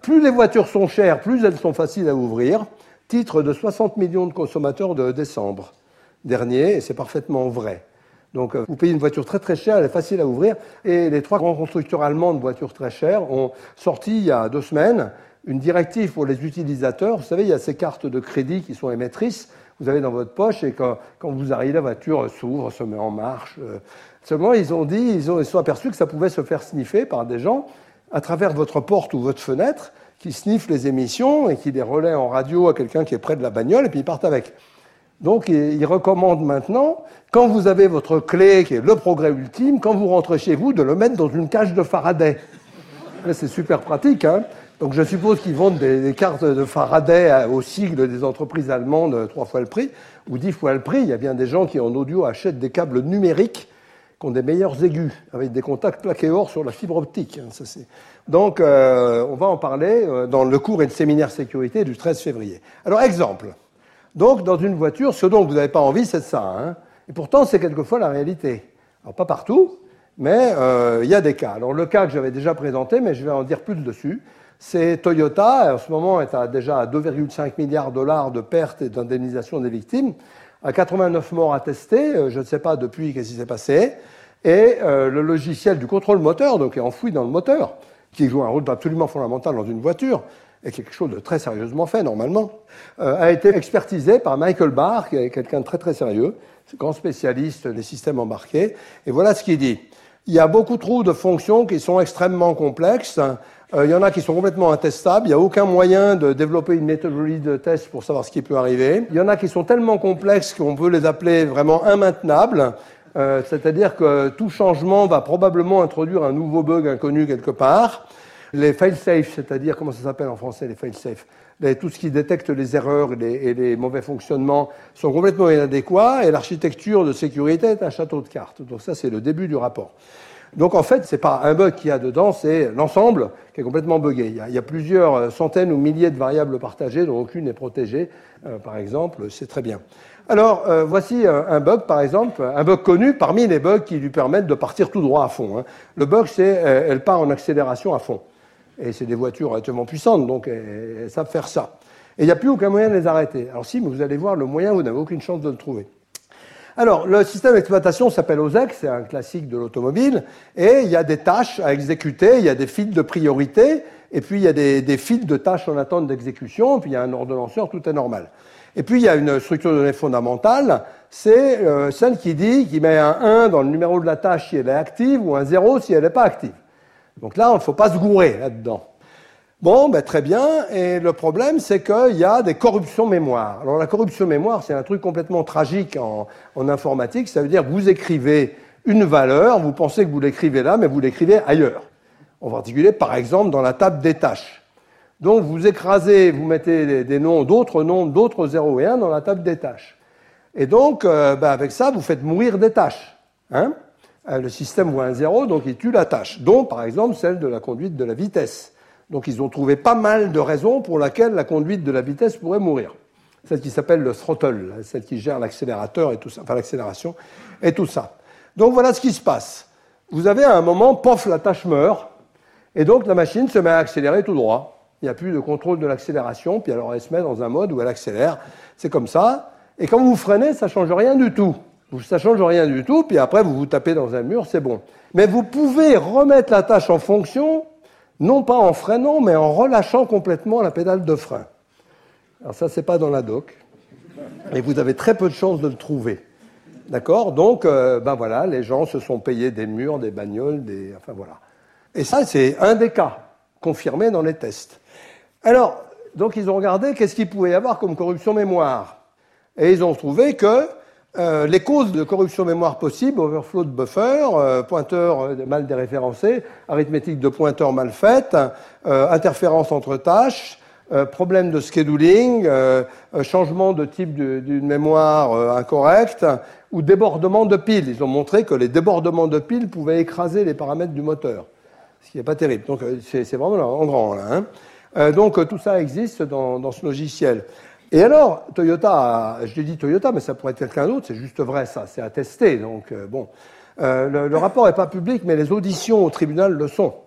S3: Plus les voitures sont chères, plus elles sont faciles à ouvrir. Titre de 60 millions de consommateurs de décembre dernier, et c'est parfaitement vrai. Donc, vous payez une voiture très très chère, elle est facile à ouvrir. Et les 3 grands constructeurs allemands de voitures très chères ont sorti il y a 2 semaines une directive pour les utilisateurs. Vous savez, il y a ces cartes de crédit qui sont émettrices. Vous avez dans votre poche et quand vous arrivez, la voiture s'ouvre, se met en marche. Seulement, ils sont aperçus que ça pouvait se faire sniffer par des gens à travers votre porte ou votre fenêtre qui sniffent les émissions et qui les relaient en radio à quelqu'un qui est près de la bagnole et puis ils partent avec. Donc, ils recommandent maintenant, quand vous avez votre clé, qui est le progrès ultime, quand vous rentrez chez vous, de le mettre dans une cage de Faraday. Là, c'est super pratique, hein. Donc, je suppose qu'ils vendent des cartes de Faraday au sigle des entreprises allemandes 3 fois le prix, ou 10 fois le prix. Il y a bien des gens qui, en audio, achètent des câbles numériques qui ont des meilleurs aigus, avec des contacts plaqués or sur la fibre optique. Hein, ça, donc, on va en parler dans le cours et le séminaire sécurité du 13 février. Alors, exemple. Donc, dans une voiture, ce dont vous n'avez pas envie, c'est ça. Hein. Et pourtant, c'est quelquefois la réalité. Alors, pas partout, mais il y a des cas. Alors, le cas que j'avais déjà présenté, mais je vais en dire plus dessus, c'est Toyota, en ce moment, est déjà à 2,5 milliards de dollars de pertes et d'indemnisation des victimes, à 89 morts attestés, je ne sais pas depuis qu'est-ce qui s'est passé, et le logiciel du contrôle moteur, donc est enfoui dans le moteur, qui joue un rôle absolument fondamental dans une voiture, et quelque chose de très sérieusement fait, normalement, a été expertisé par Michael Barr, qui est quelqu'un de très très sérieux, grand spécialiste des systèmes embarqués, et voilà ce qu'il dit. Il y a beaucoup trop de fonctions qui sont extrêmement complexes, il y en a qui sont complètement intestables, il n'y a aucun moyen de développer une méthodologie de test pour savoir ce qui peut arriver. Il y en a qui sont tellement complexes qu'on peut les appeler vraiment immaintenables, c'est-à-dire que tout changement va probablement introduire un nouveau bug inconnu quelque part. Les fail-safe, c'est-à-dire, comment ça s'appelle en français, les fail-safe, tout ce qui détecte les erreurs et les mauvais fonctionnements sont complètement inadéquats et l'architecture de sécurité est un château de cartes. Donc ça, c'est le début du rapport. Donc en fait, c'est pas un bug qu'il y a dedans, c'est l'ensemble qui est complètement buggé. Il y a plusieurs centaines ou milliers de variables partagées dont aucune n'est protégée, par exemple, c'est très bien. Alors, voici un bug, par exemple, un bug connu parmi les bugs qui lui permettent de partir tout droit à fond. Hein. Le bug, c'est elle part en accélération à fond. Et c'est des voitures relativement puissantes, donc elles savent faire ça. Et il n'y a plus aucun moyen de les arrêter. Alors si, mais vous allez voir, le moyen, vous n'avez aucune chance de le trouver. Alors, le système d'exploitation s'appelle OSEC, c'est un classique de l'automobile, et il y a des tâches à exécuter, il y a des fils de priorité, et puis il y a des fils de tâches en attente d'exécution, puis il y a un ordonnanceur, tout est normal. Et puis il y a une structure de données fondamentale, c'est celle qui met un 1 dans le numéro de la tâche si elle est active, ou un 0 si elle n'est pas active. Donc là, il ne faut pas se gourer là-dedans. Bon, très bien. Et le problème, c'est qu'il y a des corruptions mémoire. Alors la corruption mémoire, c'est un truc complètement tragique en informatique. Ça veut dire que vous écrivez une valeur, vous pensez que vous l'écrivez là, mais vous l'écrivez ailleurs. En particulier, par exemple, dans la table des tâches. Donc vous écrasez, vous mettez des noms, d'autres 0 et 1 dans la table des tâches. Et donc, avec ça, vous faites mourir des tâches. Hein ? Le système voit un 0, donc il tue la tâche, dont, par exemple, celle de la conduite de la vitesse. Donc ils ont trouvé pas mal de raisons pour lesquelles la conduite de la vitesse pourrait mourir. Celle qui s'appelle le throttle, celle qui gère l'accélérateur et tout ça, enfin l'accélération et tout ça. Donc voilà ce qui se passe. Vous avez à un moment, pof, la tâche meurt, et donc la machine se met à accélérer tout droit. Il n'y a plus de contrôle de l'accélération, puis alors elle se met dans un mode où elle accélère. C'est comme ça. Et quand vous freinez, ça ne change rien du tout. Ça ne change rien du tout, puis après vous vous tapez dans un mur, c'est bon. Mais vous pouvez remettre la tâche en fonction, non pas en freinant, mais en relâchant complètement la pédale de frein. Alors ça, c'est pas dans la doc, et vous avez très peu de chances de le trouver. D'accord ? Donc, voilà, les gens se sont payés des murs, des bagnoles, enfin voilà. Et ça, c'est un des cas confirmés dans les tests. Alors, donc ils ont regardé qu'est-ce qu'il pouvait y avoir comme corruption mémoire. Et ils ont trouvé que les causes de corruption mémoire possibles, overflow de buffer, pointeur mal déréférencé, arithmétique de pointeur mal faite, interférence entre tâches, problème de scheduling, changement de type d'une mémoire incorrecte, ou débordement de piles. Ils ont montré que les débordements de piles pouvaient écraser les paramètres du moteur, ce qui n'est pas terrible. Donc c'est vraiment en grand là. Hein. Donc tout ça existe dans ce logiciel. Et alors, Toyota, je dis Toyota, mais ça pourrait être quelqu'un d'autre, c'est juste vrai ça, c'est attesté. Donc le rapport n'est pas public, mais les auditions au tribunal le sont.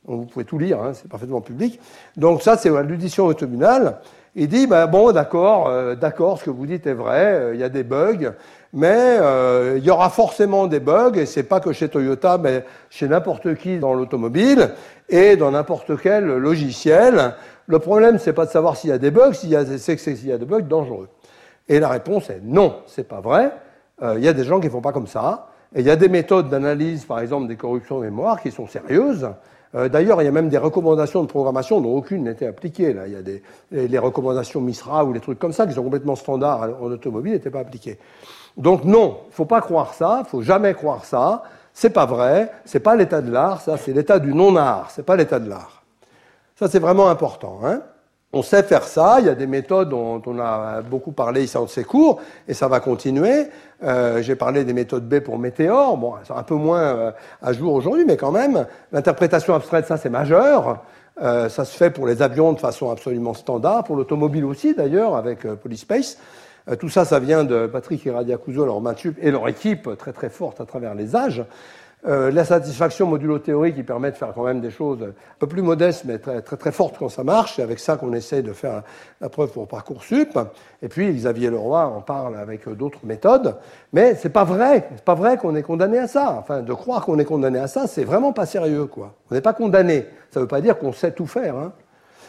S3: Donc, vous pouvez tout lire, hein, c'est parfaitement public. Donc ça, c'est l'audition au tribunal. Il dit, bon, d'accord, ce que vous dites est vrai, il y a des bugs, mais il y aura forcément des bugs, et c'est pas que chez Toyota, mais chez n'importe qui dans l'automobile et dans n'importe quel logiciel. Le problème, c'est pas de savoir s'il y a des bugs, c'est s'il y a des bugs dangereux. Et la réponse est non, c'est pas vrai. Il y a des gens qui font pas comme ça. Et il y a des méthodes d'analyse, par exemple des corruptions de mémoire, qui sont sérieuses. D'ailleurs, il y a même des recommandations de programmation dont aucune n'était appliquée. Là. Il y a les recommandations MISRA ou les trucs comme ça qui sont complètement standards en automobile n'étaient pas appliquées. Donc non, il ne faut pas croire ça, il ne faut jamais croire ça. C'est pas vrai, c'est pas l'état de l'art, ça c'est l'état du non-art, c'est pas l'état de l'art. Ça c'est vraiment important. Hein. On sait faire ça, il y a des méthodes dont on a beaucoup parlé ici dans ces cours, et ça va continuer. J'ai parlé des méthodes B pour Météor, bon, elles sont un peu moins à jour aujourd'hui, mais quand même, l'interprétation abstraite, ça c'est majeur. Ça se fait pour les avions de façon absolument standard, pour l'automobile aussi d'ailleurs, avec Polyspace. Tout ça, ça vient de Patrick Iradiacuso, leur Matsup, et leur équipe très très forte à travers les âges. La satisfaction modulo-théorique qui permet de faire quand même des choses un peu plus modestes, mais très, très, très fortes quand ça marche. C'est avec ça qu'on essaie de faire la preuve pour Parcoursup. Et puis, Xavier Leroy en parle avec d'autres méthodes. Mais c'est pas vrai. C'est pas vrai qu'on est condamné à ça. Enfin, de croire qu'on est condamné à ça, c'est vraiment pas sérieux, quoi. On n'est pas condamné. Ça veut pas dire qu'on sait tout faire, hein.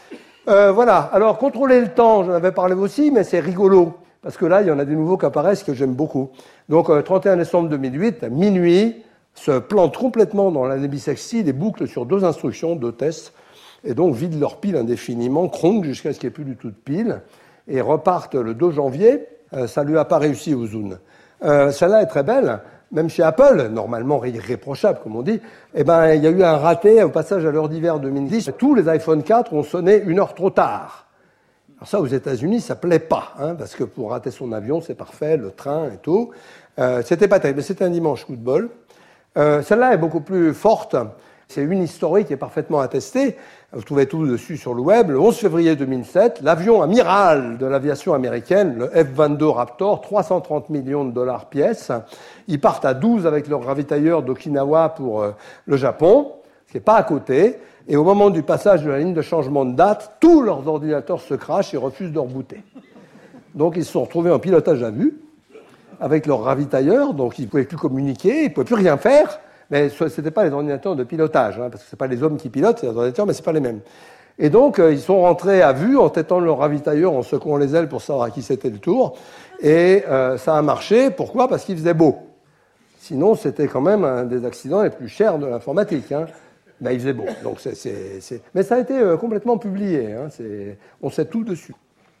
S3: Voilà. Alors, contrôler le temps, j'en avais parlé aussi, mais c'est rigolo. Parce que là, il y en a des nouveaux qui apparaissent que j'aime beaucoup. Donc, 31 décembre 2008, à minuit, se plantent complètement dans l'année bissextile et bouclent sur 2 instructions, 2 tests, et donc vident leur pile indéfiniment, cronquent jusqu'à ce qu'il n'y ait plus du tout de pile, et repartent le 2 janvier. Ça ne lui a pas réussi au Zune. Celle-là est très belle, même chez Apple, normalement irréprochable, comme on dit. Eh ben, il y a eu un raté au passage à l'heure d'hiver 2010. Tous les iPhone 4 ont sonné 1 heure trop tard. Alors ça, aux États-Unis, ça plaît pas, hein, parce que pour rater son avion, c'est parfait, le train et tout. C'était pas terrible, mais c'était un dimanche, coup de bol. Celle-là est beaucoup plus forte. C'est une historique qui est parfaitement attestée. Vous trouvez tout dessus sur le web. Le 11 février 2007, l'avion amiral de l'aviation américaine, le F-22 Raptor, 330 millions de dollars pièce. Ils partent à 12 avec leur ravitailleur d'Okinawa pour le Japon, ce qui n'est pas à côté. Et au moment du passage de la ligne de changement de date, tous leurs ordinateurs se crachent et refusent de rebooter. Donc ils se sont retrouvés en pilotage à vue avec leur ravitailleur, donc ils ne pouvaient plus communiquer, ils ne pouvaient plus rien faire, mais ce n'étaient pas les ordinateurs de pilotage, hein, parce que ce n'est pas les hommes qui pilotent, c'est les ordinateurs, mais ce n'est pas les mêmes. Et donc, ils sont rentrés à vue en têtant leur ravitailleur, en secouant les ailes pour savoir à qui c'était le tour, et ça a marché. Pourquoi ? Parce qu'il faisait beau. Sinon, c'était quand même un des accidents les plus chers de l'informatique. Hein. Ben, il faisait beau. Donc, Mais ça a été complètement publié, hein, on sait tout dessus.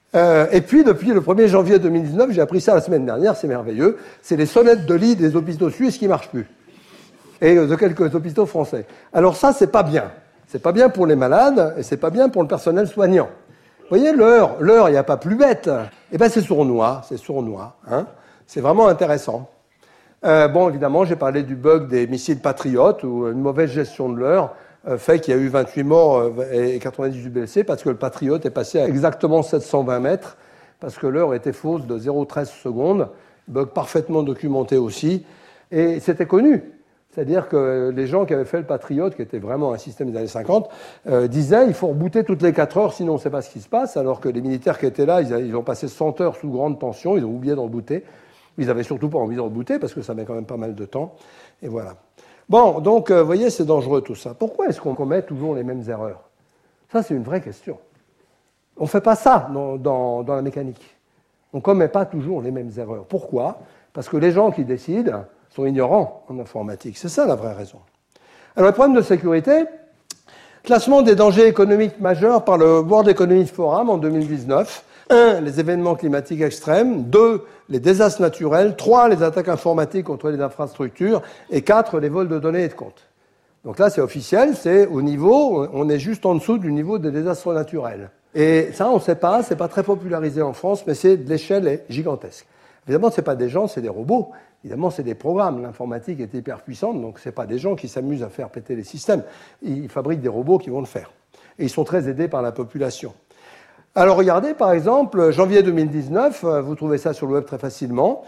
S3: Et puis, depuis le 1er janvier 2019, j'ai appris ça la semaine dernière, c'est merveilleux, c'est les sonnettes de lit des hôpitaux suisses qui ne marchent plus. Et de quelques hôpitaux français. Alors ça, c'est pas bien. C'est pas bien pour les malades, et c'est pas bien pour le personnel soignant. Vous voyez, l'heure, il n'y a pas plus bête. Eh ben, c'est sournois, hein. C'est vraiment intéressant. Bon, évidemment, j'ai parlé du bug des missiles patriotes, ou une mauvaise gestion de l'heure, fait qu'il y a eu 28 morts et 98 blessés parce que le Patriot est passé à exactement 720 mètres, parce que l'heure était fausse de 0,13 secondes, bug parfaitement documenté aussi, et c'était connu. C'est-à-dire que les gens qui avaient fait le Patriot, qui était vraiment un système des années 50, disaient il faut rebooter toutes les 4 heures, sinon on ne sait pas ce qui se passe, alors que les militaires qui étaient là, ils ont passé 100 heures sous grande tension, ils ont oublié d'en rebooter. Ils n'avaient surtout pas envie d'en rebooter, parce que ça met quand même pas mal de temps, et voilà. Bon, donc, vous voyez, c'est dangereux tout ça. Pourquoi est-ce qu'on commet toujours les mêmes erreurs ? Ça, c'est une vraie question. On ne fait pas ça dans la mécanique. On ne commet pas toujours les mêmes erreurs. Pourquoi ? Parce que les gens qui décident sont ignorants en informatique. C'est ça la vraie raison. Alors, le problème de sécurité, classement des dangers économiques majeurs par le World Economic Forum en 2019. 1. Les événements climatiques extrêmes. 2. Les désastres naturels. 3. Les attaques informatiques contre les infrastructures. Et 4. Les vols de données et de comptes. Donc là, c'est officiel, c'est au niveau, on est juste en dessous du niveau des désastres naturels. Et ça, on ne sait pas, c'est pas très popularisé en France, mais l'échelle est gigantesque. Évidemment, ce n'est pas des gens, c'est des robots. Évidemment, c'est des programmes. L'informatique est hyper puissante, donc ce n'est pas des gens qui s'amusent à faire péter les systèmes. Ils fabriquent des robots qui vont le faire. Et ils sont très aidés par la population. Alors regardez, par exemple, janvier 2019, vous trouvez ça sur le web très facilement.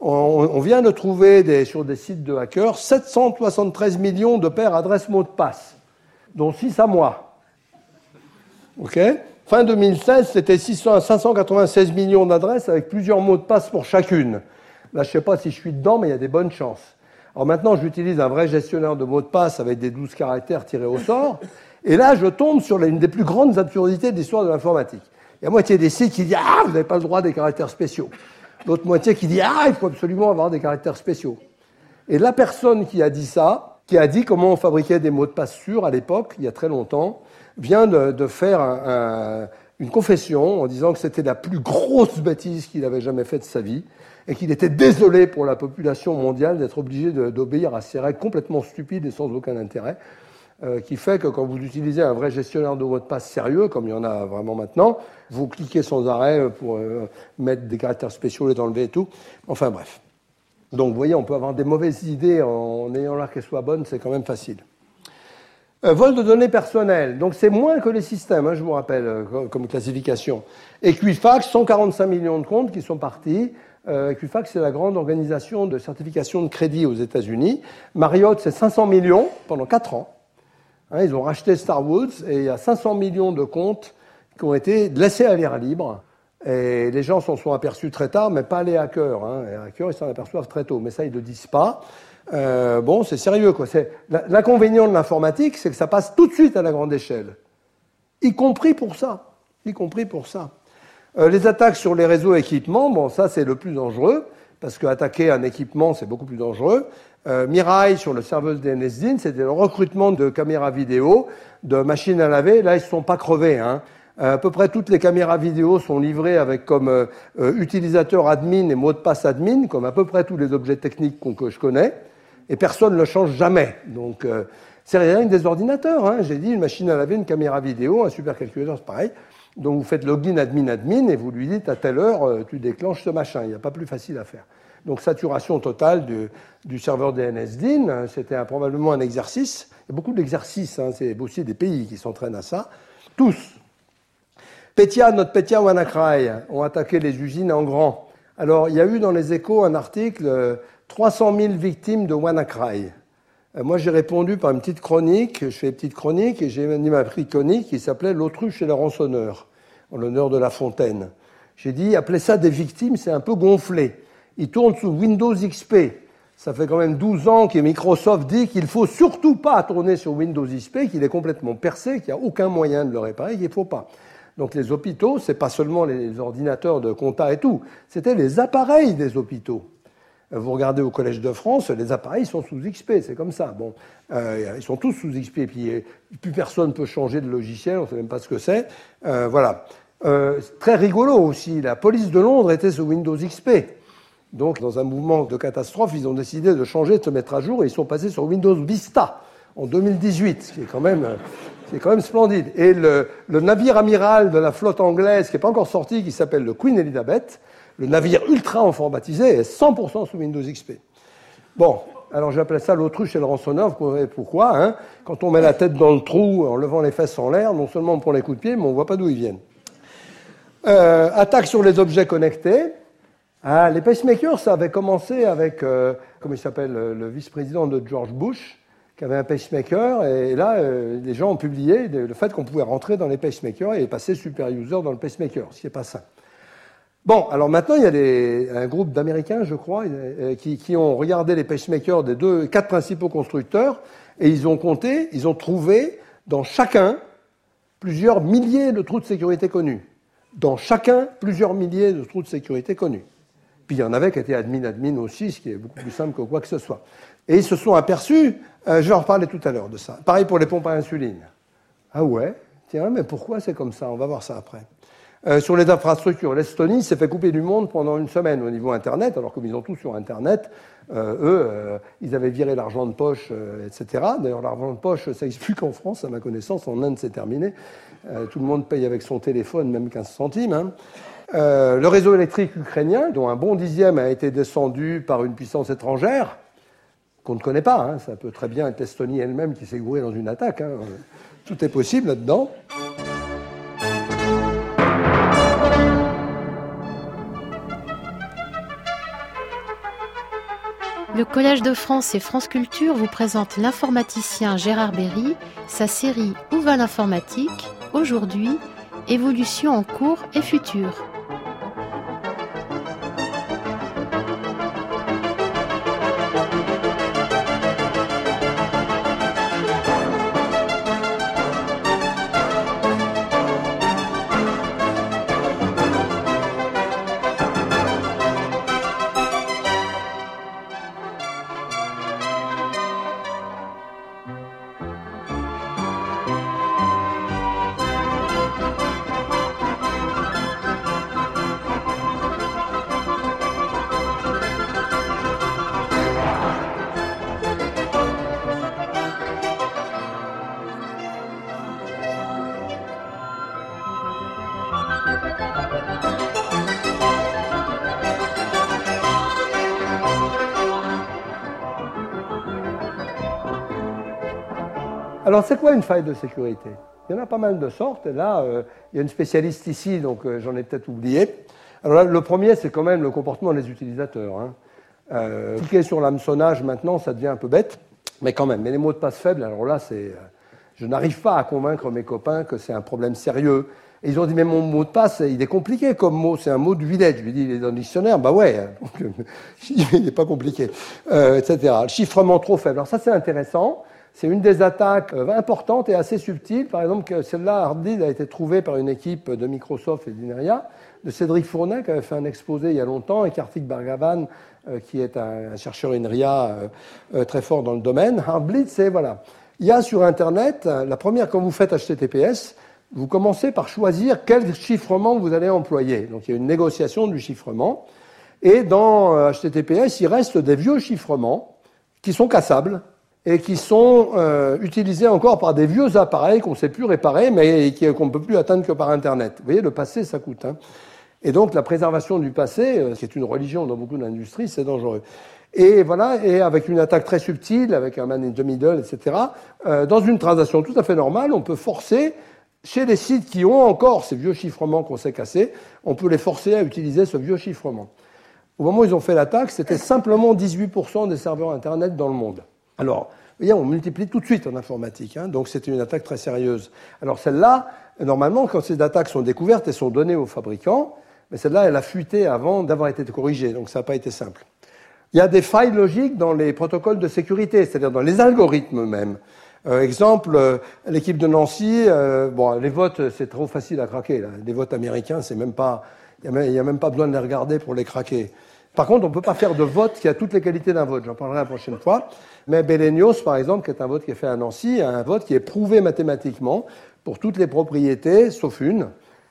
S3: On vient de trouver sur des sites de hackers 773 millions de paires adresses mots de passe. dont 6 à moi. OK ? Fin 2016, c'était 596 millions d'adresses avec plusieurs mots de passe pour chacune. Là, je ne sais pas si je suis dedans, mais il y a des bonnes chances. Alors maintenant, j'utilise un vrai gestionnaire de mots de passe avec des 12 caractères tirés au sort. Et là, je tombe sur une des plus grandes absurdités de l'histoire de l'informatique. Il y a moitié des sites qui disent « Ah, vous n'avez pas le droit des caractères spéciaux ». L'autre moitié qui dit « Ah, il faut absolument avoir des caractères spéciaux ». Et la personne qui a dit ça, qui a dit comment on fabriquait des mots de passe sûrs à l'époque, il y a très longtemps, vient de faire une confession en disant que c'était la plus grosse bêtise qu'il avait jamais faite de sa vie et qu'il était désolé pour la population mondiale d'être obligé d'obéir à ces règles complètement stupides et sans aucun intérêt, qui fait que quand vous utilisez un vrai gestionnaire de mots de passe sérieux, comme il y en a vraiment maintenant, vous cliquez sans arrêt pour mettre des caractères spéciaux, les enlever et tout. Enfin bref. Donc vous voyez, on peut avoir des mauvaises idées en ayant l'air qu'elles soient bonnes, c'est quand même facile. Vol de données personnelles. Donc c'est moins que les systèmes, hein, je vous rappelle, comme classification. Equifax, 145 millions de comptes qui sont partis. Equifax, c'est la grande organisation de certification de crédit aux États-Unis. Marriott, c'est 500 millions pendant 4 ans. Hein, ils ont racheté Star Woods et il y a 500 millions de comptes qui ont été laissés à l'air libre. Et les gens s'en sont aperçus très tard, mais pas les hackers. Hein. Les hackers, ils s'en aperçoivent très tôt, mais ça, ils ne le disent pas. Bon, c'est sérieux, quoi. L'inconvénient de l'informatique, c'est que ça passe tout de suite à la grande échelle. Y compris pour ça. Les attaques sur les réseaux équipements, bon, ça, c'est le plus dangereux, parce qu'attaquer un équipement, c'est beaucoup plus dangereux. Mirai, sur le serveur DNSDIN, c'était le recrutement de caméras vidéo, de machines à laver. Là, ils ne sont pas crevés, hein. À peu près toutes les caméras vidéo sont livrées avec comme utilisateur admin et mot de passe admin, comme à peu près tous les objets techniques que je connais, et personne ne le change jamais. Donc, c'est rien que des ordinateurs. Hein. J'ai dit une machine à laver, une caméra vidéo, un supercalculateur, c'est pareil. Donc, vous faites login admin, et vous lui dites à telle heure, tu déclenches ce machin. Il n'y a pas plus facile à faire. Donc, saturation totale du serveur DNSDIN. C'était probablement un exercice. Il y a beaucoup d'exercices. Hein. C'est aussi des pays qui s'entraînent à ça. Tous. Petya, NotPetya, WannaCry ont attaqué les usines en grand. Alors, il y a eu dans les Échos un article 300 000 victimes de WannaCry. Moi, j'ai répondu par une petite chronique, je fais une petite chronique, et j'ai animé ma petite chronique qui s'appelait « L'autruche et le rançonneur », en l'honneur de La Fontaine. J'ai dit, appelez ça des victimes, c'est un peu gonflé. Ils tournent sous Windows XP. Ça fait quand même 12 ans que Microsoft dit qu'il ne faut surtout pas tourner sur Windows XP, qu'il est complètement percé, qu'il n'y a aucun moyen de le réparer, qu'il ne faut pas. Donc les hôpitaux, ce n'est pas seulement les ordinateurs de compta et tout, c'était les appareils des hôpitaux. Vous regardez au Collège de France, les appareils sont sous XP, c'est comme ça. Bon, ils sont tous sous XP, et puis plus personne ne peut changer de logiciel, on ne sait même pas ce que c'est. Voilà. Très rigolo aussi, la police de Londres était sous Windows XP. Donc, dans un mouvement de catastrophe, ils ont décidé de changer, de se mettre à jour, et ils sont passés sur Windows Vista en 2018, ce qui est quand même splendide. Et le navire amiral de la flotte anglaise, qui n'est pas encore sorti, qui s'appelle le Queen Elizabeth, le navire ultra informatisé, est 100% sous Windows XP. Bon, alors j'appelle ça l'autruche et le rançonneur, vous comprenez pourquoi. Hein. Quand on met la tête dans le trou en levant les fesses en l'air, non seulement on prend les coups de pied, mais on ne voit pas d'où ils viennent. Attaque sur les objets connectés. Ah, les pacemakers, ça avait commencé avec, comment il s'appelle, le vice-président de George Bush, qui avait un pacemaker, et là, les gens ont publié le fait qu'on pouvait rentrer dans les pacemakers et passer super user dans le pacemaker, ce qui n'est pas ça. Bon, alors maintenant, il y a un groupe d'Américains, je crois, qui ont regardé les pacemakers des 4 principaux constructeurs, et ils ont compté, ils ont trouvé dans chacun plusieurs milliers de trous de sécurité connus. Dans chacun, plusieurs milliers de trous de sécurité connus. Puis il y en avait qui étaient admin aussi, ce qui est beaucoup plus simple que quoi que ce soit. Et ils se sont aperçus, je vais en reparler tout à l'heure de ça. Pareil pour les pompes à insuline. Ah ouais, tiens, mais pourquoi c'est comme ça? On va voir ça après. Sur les infrastructures, l'Estonie s'est fait couper du monde pendant une semaine au niveau Internet, alors comme ils ont tout sur Internet, ils avaient viré l'argent de poche, etc. D'ailleurs, l'argent de poche, ça n'existe plus qu'en France, à ma connaissance. En Inde, c'est terminé. Tout le monde paye avec son téléphone, même 15 centimes. Hein. Le réseau électrique ukrainien, dont un bon dixième a été descendu par une puissance étrangère, qu'on ne connaît pas. Hein. Ça peut très bien être l'Estonie elle-même qui s'est gourée dans une attaque. Hein. Tout est possible là-dedans.
S2: Le Collège de France et France Culture vous présente l'informaticien Gérard Berry, sa série Où va l'informatique ? Aujourd'hui, évolution en cours et futur.
S3: Alors, c'est quoi une faille de sécurité? Il y en a pas mal de sortes. Et là, il y a une spécialiste ici, donc j'en ai peut-être oublié. Alors là, le premier, c'est quand même le comportement des utilisateurs. Cliquer sur l'hameçonnage, maintenant, ça devient un peu bête, mais quand même. Mais les mots de passe faibles, alors là, je n'arrive pas à convaincre mes copains que c'est un problème sérieux. Et ils ont dit, mais mon mot de passe, il est compliqué comme mot, c'est un mot de village. Je lui dis, il est dans le dictionnaire, bah ouais, il n'est pas compliqué, etc. Le chiffrement trop faible. Alors ça, c'est intéressant. C'est une des attaques importantes et assez subtiles. Par exemple, celle-là, Heartbleed, a été trouvée par une équipe de Microsoft et d'INRIA, de Cédric Fournet, qui avait fait un exposé il y a longtemps, et Kartik Bhargavan, qui est un chercheur INRIA très fort dans le domaine. Heartbleed, c'est, voilà. Il y a sur Internet, la première, quand vous faites HTTPS, vous commencez par choisir quel chiffrement vous allez employer. Donc, il y a une négociation du chiffrement. Et dans HTTPS, il reste des vieux chiffrements qui sont cassables, et qui sont utilisés encore par des vieux appareils qu'on ne sait plus réparer, mais qu'on ne peut plus atteindre que par Internet. Vous voyez, le passé, ça coûte. Et donc, la préservation du passé, qui est une religion dans beaucoup d'industries, c'est dangereux. Et voilà, et avec une attaque très subtile, avec un man in the middle, etc., dans une transaction tout à fait normale, on peut forcer, chez les sites qui ont encore ces vieux chiffrements qu'on sait casser, on peut les forcer à utiliser ce vieux chiffrement. Au moment où ils ont fait l'attaque, c'était simplement 18% des serveurs Internet dans le monde. Alors, vous voyez, on multiplie tout de suite en informatique, donc c'était une attaque très sérieuse. Alors celle-là, normalement, quand ces attaques sont découvertes, elles sont données aux fabricants, mais celle-là, elle a fuité avant d'avoir été corrigée, donc ça n'a pas été simple. Il y a des failles logiques dans les protocoles de sécurité, c'est-à-dire dans les algorithmes eux-mêmes. Exemple, l'équipe de Nancy, les votes, c'est trop facile à craquer. Là. Les votes américains, c'est même pas, il n'y a même pas besoin de les regarder pour les craquer. Par contre, on ne peut pas faire de vote qui a toutes les qualités d'un vote. J'en parlerai la prochaine fois. Mais Bellenios, par exemple, qui est un vote qui est fait à Nancy, a un vote qui est prouvé mathématiquement pour toutes les propriétés, sauf une.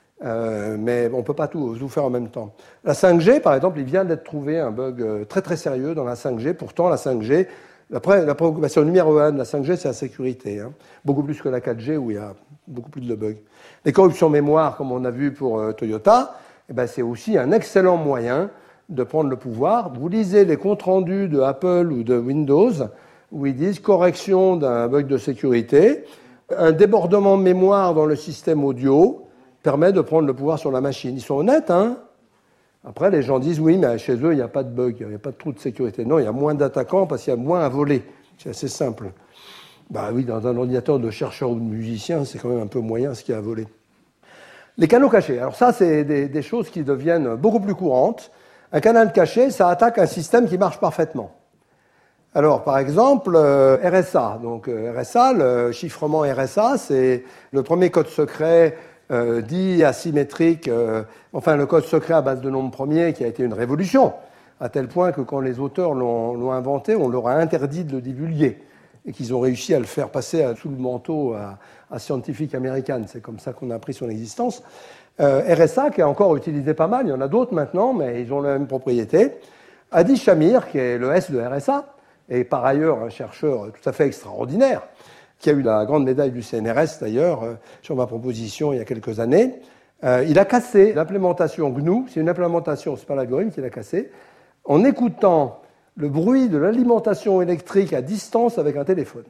S3: Mais on ne peut pas tout faire en même temps. La 5G, par exemple, il vient d'être trouvé un bug très très sérieux dans la 5G. Pourtant, la 5G, la préoccupation numéro 1 de la 5G, c'est la sécurité. Beaucoup plus que la 4G où il y a beaucoup plus de bugs. Les corruptions mémoire, comme on a vu pour Toyota, c'est aussi un excellent moyen de prendre le pouvoir. Vous lisez les comptes rendus de Apple ou de Windows où ils disent correction d'un bug de sécurité, un débordement de mémoire dans le système audio permet de prendre le pouvoir sur la machine. Ils sont honnêtes, Après, les gens disent oui, mais chez eux, il n'y a pas de bug, il n'y a pas de trou de sécurité. Non, il y a moins d'attaquants parce qu'il y a moins à voler. C'est assez simple. Bah oui, dans un ordinateur de chercheur ou de musicien, c'est quand même un peu moyen ce qu'il y a à voler. Les canaux cachés. Alors ça, c'est des choses qui deviennent beaucoup plus courantes. Un canal caché, ça attaque un système qui marche parfaitement. Alors, par exemple, RSA. Donc, RSA, le chiffrement RSA, c'est le premier code secret dit asymétrique, le code secret à base de nombres premiers qui a été une révolution, à tel point que quand les auteurs l'ont inventé, on leur a interdit de le divulguer et qu'ils ont réussi à le faire passer sous le manteau à Scientific American. C'est comme ça qu'on a appris son existence. RSA, qui est encore utilisé pas mal, il y en a d'autres maintenant, mais ils ont la même propriété. Adi Shamir, qui est le S de RSA, et par ailleurs un chercheur tout à fait extraordinaire, qui a eu la grande médaille du CNRS d'ailleurs, sur ma proposition il y a quelques années, il a cassé l'implémentation GNU, c'est une implémentation, c'est pas l'algorithme qu'il a cassé, en écoutant le bruit de l'alimentation électrique à distance avec un téléphone.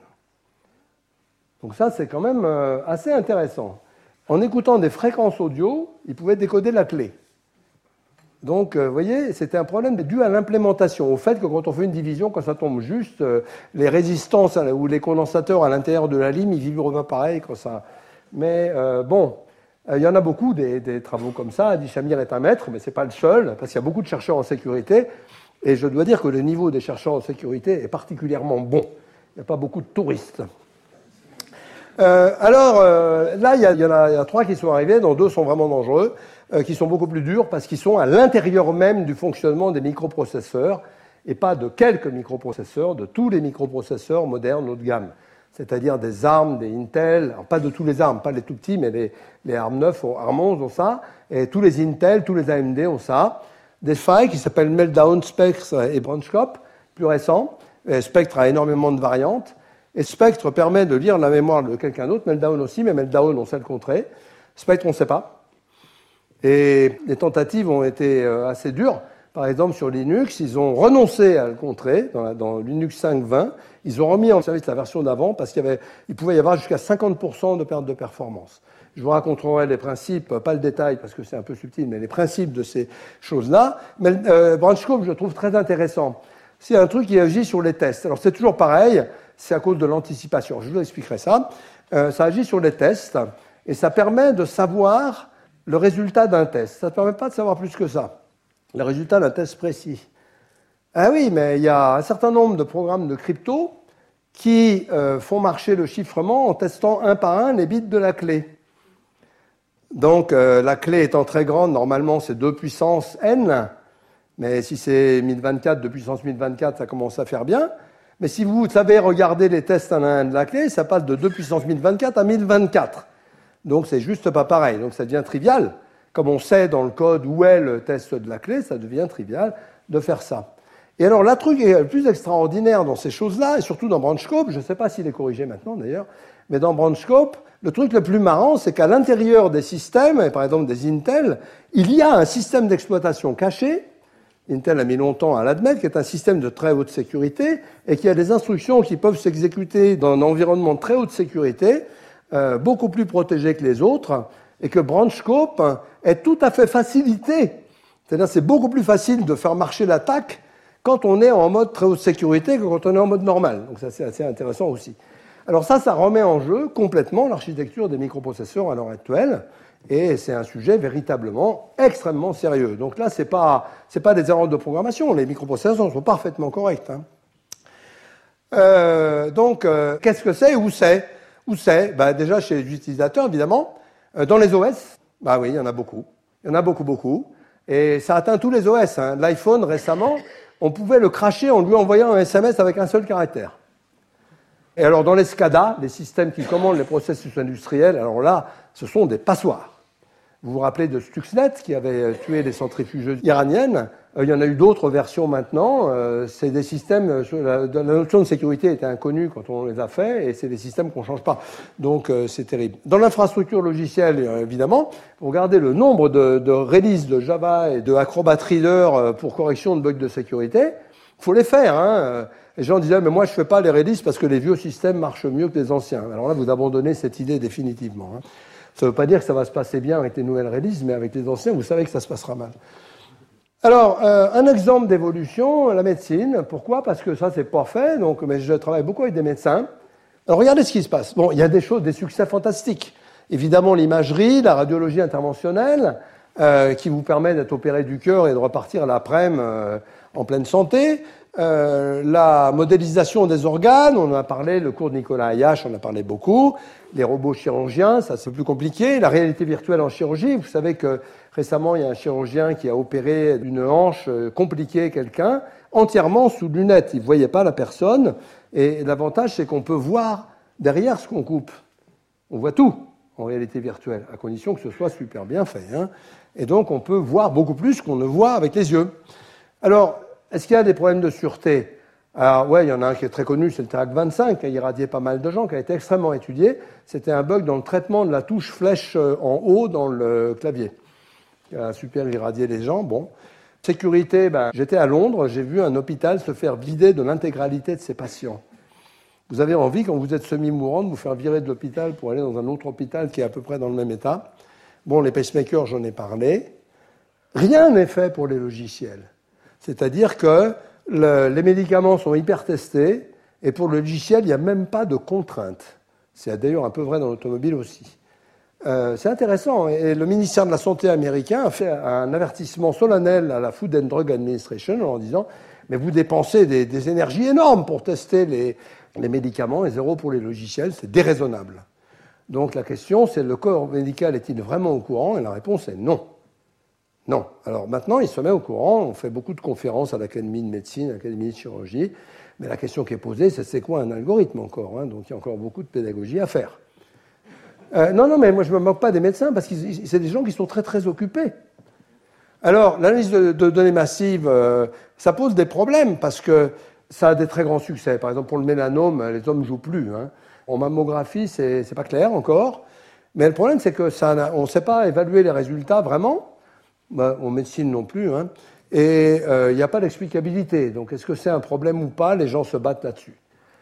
S3: Donc ça, c'est quand même assez intéressant. En écoutant des fréquences audio, il pouvait décoder la clé. Donc, vous voyez, c'était un problème dû à l'implémentation, au fait que quand on fait une division, quand ça tombe juste, les résistances ou les condensateurs à l'intérieur de la lime, ils vibrent pas pareil quand ça. Mais bon, il y en a beaucoup des travaux comme ça. Adi Shamir est un maître, mais ce n'est pas le seul, parce qu'il y a beaucoup de chercheurs en sécurité. Et je dois dire que le niveau des chercheurs en sécurité est particulièrement bon. Il n'y a pas beaucoup de touristes. Là, il y en a 3 qui sont arrivés, dont 2 sont vraiment dangereux, qui sont beaucoup plus durs parce qu'ils sont à l'intérieur même du fonctionnement des microprocesseurs, et pas de quelques microprocesseurs, de tous les microprocesseurs modernes haut de gamme. C'est-à-dire des ARM, des Intel, alors pas de tous les ARM, pas les tout petits, mais les ARM 9, ARM 11 ont ça, et tous les Intel, tous les AMD ont ça. Des failles qui s'appellent Meltdown, Spectre et Branchcop, plus récents. Et Spectre a énormément de variantes. Et Spectre permet de lire la mémoire de quelqu'un d'autre, Meltdown aussi, mais Meltdown, on sait le contrer. Spectre, on ne sait pas. Et les tentatives ont été assez dures. Par exemple, sur Linux, ils ont renoncé à le contrer dans Linux 5.20. Ils ont remis en service la version d'avant parce qu'il pouvait y avoir jusqu'à 50% de perte de performance. Je vous raconterai les principes, pas le détail parce que c'est un peu subtil, mais les principes de ces choses-là. Mais Branchcop, je le trouve très intéressant. C'est un truc qui agit sur les tests. Alors c'est toujours pareil, c'est à cause de l'anticipation. Je vous expliquerai ça. Ça agit sur les tests et ça permet de savoir le résultat d'un test. Ça ne permet pas de savoir plus que ça. Le résultat d'un test précis. Ah oui, mais il y a un certain nombre de programmes de crypto qui font marcher le chiffrement en testant un par un les bits de la clé. Donc, la clé étant très grande, normalement, c'est 2 puissance n. Mais si c'est 1024, 2 puissance 1024, ça commence à faire bien. Mais si vous savez regarder les tests un à un de la clé, ça passe de 2 puissance 1024 à 1024. Donc, c'est juste pas pareil. Donc, ça devient trivial. Comme on sait dans le code où est le test de la clé, ça devient trivial de faire ça. Et alors, le truc le plus extraordinaire dans ces choses-là, et surtout dans Branchcop, je ne sais pas s'il est corrigé maintenant d'ailleurs, mais dans Branchcop, le truc le plus marrant, c'est qu'à l'intérieur des systèmes, par exemple des Intel, il y a un système d'exploitation caché. Intel a mis longtemps à l'admettre, qui est un système de très haute sécurité et qui a des instructions qui peuvent s'exécuter dans un environnement de très haute sécurité, beaucoup plus protégé que les autres, et que Branchcop est tout à fait facilité. C'est-à-dire c'est beaucoup plus facile de faire marcher l'attaque quand on est en mode très haute sécurité que quand on est en mode normal. Donc ça, c'est assez intéressant aussi. Alors ça remet en jeu complètement l'architecture des microprocesseurs à l'heure actuelle, et c'est un sujet véritablement extrêmement sérieux. Donc là, c'est pas des erreurs de programmation, les microprocesseurs sont parfaitement corrects. Qu'est-ce que c'est? Où c'est? Déjà chez les utilisateurs, évidemment. Dans les OS, oui, il y en a beaucoup. Il y en a beaucoup. Et ça atteint tous les OS. L'iPhone, récemment, on pouvait le cracher en lui envoyant un SMS avec un seul caractère. Et alors, dans les SCADA, les systèmes qui commandent les processus industriels, alors là, ce sont des passoires. Vous vous rappelez de Stuxnet, qui avait tué les centrifugeuses iraniennes. Il y en a eu d'autres versions maintenant. C'est des systèmes, la notion de sécurité était inconnue quand on les a fait, et c'est des systèmes qu'on ne change pas. Donc, c'est terrible. Dans l'infrastructure logicielle, évidemment, regardez le nombre de releases de Java et de Acrobat Reader pour correction de bugs de sécurité. Il faut les faire. Les gens disaient, mais moi, je ne fais pas les releases parce que les vieux systèmes marchent mieux que les anciens. Alors là, vous abandonnez cette idée définitivement. Ça ne veut pas dire que ça va se passer bien avec les nouvelles releases, mais avec les anciens, vous savez que ça se passera mal. Alors, un exemple d'évolution, la médecine. Pourquoi? Parce que ça, c'est pas fait. Mais je travaille beaucoup avec des médecins. Alors, regardez ce qui se passe. Bon, il y a des succès fantastiques. Évidemment, l'imagerie, la radiologie interventionnelle, qui vous permet d'être opéré du cœur et de repartir l'après-midi en pleine santé. La modélisation des organes, on en a parlé, le cours de Nicolas Ayache, on en a parlé beaucoup. Les robots chirurgiens, ça c'est plus compliqué. La réalité virtuelle en chirurgie, vous savez que récemment il y a un chirurgien qui a opéré d'une hanche compliquée quelqu'un entièrement sous lunettes. Il ne voyait pas la personne. Et l'avantage, c'est qu'on peut voir derrière ce qu'on coupe. On voit tout en réalité virtuelle, à condition que ce soit super bien fait. Et donc on peut voir beaucoup plus qu'on ne voit avec les yeux. Alors, est-ce qu'il y a des problèmes de sûreté? Alors, ouais, il y en a un qui est très connu, c'est le TRAC-25, qui a irradié pas mal de gens, qui a été extrêmement étudié. C'était un bug dans le traitement de la touche flèche en haut dans le clavier, qui a super irradié les gens. Bon. Sécurité, j'étais à Londres, j'ai vu un hôpital se faire vider de l'intégralité de ses patients. Vous avez envie, quand vous êtes semi-mourant, de vous faire virer de l'hôpital pour aller dans un autre hôpital qui est à peu près dans le même état. Bon, les pacemakers, j'en ai parlé. Rien n'est fait pour les logiciels. C'est-à-dire que les médicaments sont hyper testés, et pour le logiciel, il n'y a même pas de contraintes. C'est d'ailleurs un peu vrai dans l'automobile aussi. C'est intéressant, et le ministère de la Santé américain a fait un avertissement solennel à la Food and Drug Administration en disant « Mais vous dépensez des énergies énormes pour tester les médicaments, et zéro pour les logiciels, c'est déraisonnable. » Donc la question, c'est le corps médical est-il vraiment au courant? Et la réponse est non. Non. Alors maintenant, il se met au courant. On fait beaucoup de conférences à l'Académie de médecine, à l'Académie de chirurgie. Mais la question qui est posée, c'est quoi un algorithme encore, hein? Donc il y a encore beaucoup de pédagogie à faire. Non, mais moi je ne me moque pas des médecins parce que c'est des gens qui sont très très occupés. Alors l'analyse de données massives, ça pose des problèmes parce que ça a des très grands succès. Par exemple, pour le mélanome, les hommes ne jouent plus. Hein. En mammographie, c'est pas clair encore. Mais le problème, c'est qu'on ne sait pas évaluer les résultats vraiment. En médecine non plus. Hein. Et il n'y a pas d'explicabilité. Donc, est-ce que c'est un problème ou pas? Les gens se battent là-dessus.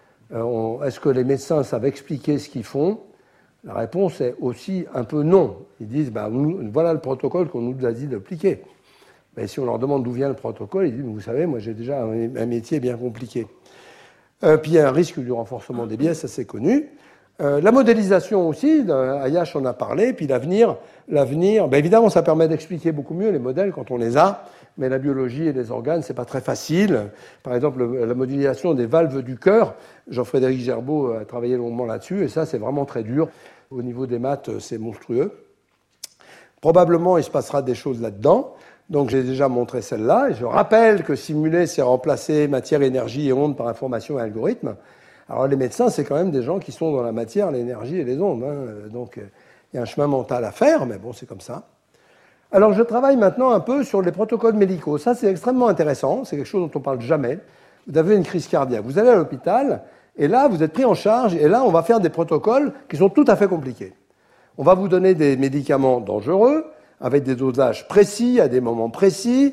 S3: Est-ce que les médecins savent expliquer ce qu'ils font? La réponse est aussi un peu non. Ils disent, voilà le protocole qu'on nous a dit d'appliquer. Mais si on leur demande d'où vient le protocole, ils disent, vous savez, moi j'ai déjà un métier bien compliqué. Puis il y a un risque du renforcement des biais, ça c'est connu. La modélisation aussi, Ayash en a parlé, puis l'avenir, évidemment ça permet d'expliquer beaucoup mieux les modèles quand on les a, mais la biologie et les organes, c'est pas très facile. Par exemple, la modélisation des valves du cœur, Jean-Frédéric Gerbeau a travaillé longuement là-dessus, et ça c'est vraiment très dur. Au niveau des maths, c'est monstrueux. Probablement, il se passera des choses là-dedans. Donc j'ai déjà montré celle-là, et je rappelle que simuler, c'est remplacer matière, énergie et ondes par information et algorithme. Alors les médecins, c'est quand même des gens qui sont dans la matière, l'énergie et les ondes. Hein. Donc il y a un chemin mental à faire, mais bon, c'est comme ça. Alors je travaille maintenant un peu sur les protocoles médicaux. Ça, c'est extrêmement intéressant, c'est quelque chose dont on ne parle jamais. Vous avez une crise cardiaque, vous allez à l'hôpital, et là, vous êtes pris en charge, et là, on va faire des protocoles qui sont tout à fait compliqués. On va vous donner des médicaments dangereux, avec des dosages précis, à des moments précis.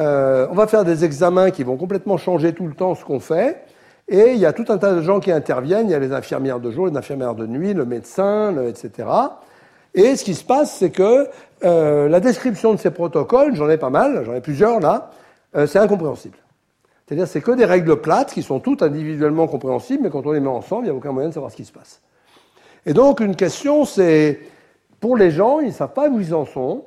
S3: On va faire des examens qui vont complètement changer tout le temps ce qu'on fait. Et il y a tout un tas de gens qui interviennent. Il y a les infirmières de jour, les infirmières de nuit, le médecin, etc. Et ce qui se passe, c'est que la description de ces protocoles, j'en ai pas mal, j'en ai plusieurs là, c'est incompréhensible. C'est-à-dire c'est que des règles plates qui sont toutes individuellement compréhensibles, mais quand on les met ensemble, il n'y a aucun moyen de savoir ce qui se passe. Et donc une question, c'est... Pour les gens, ils ne savent pas où ils en sont,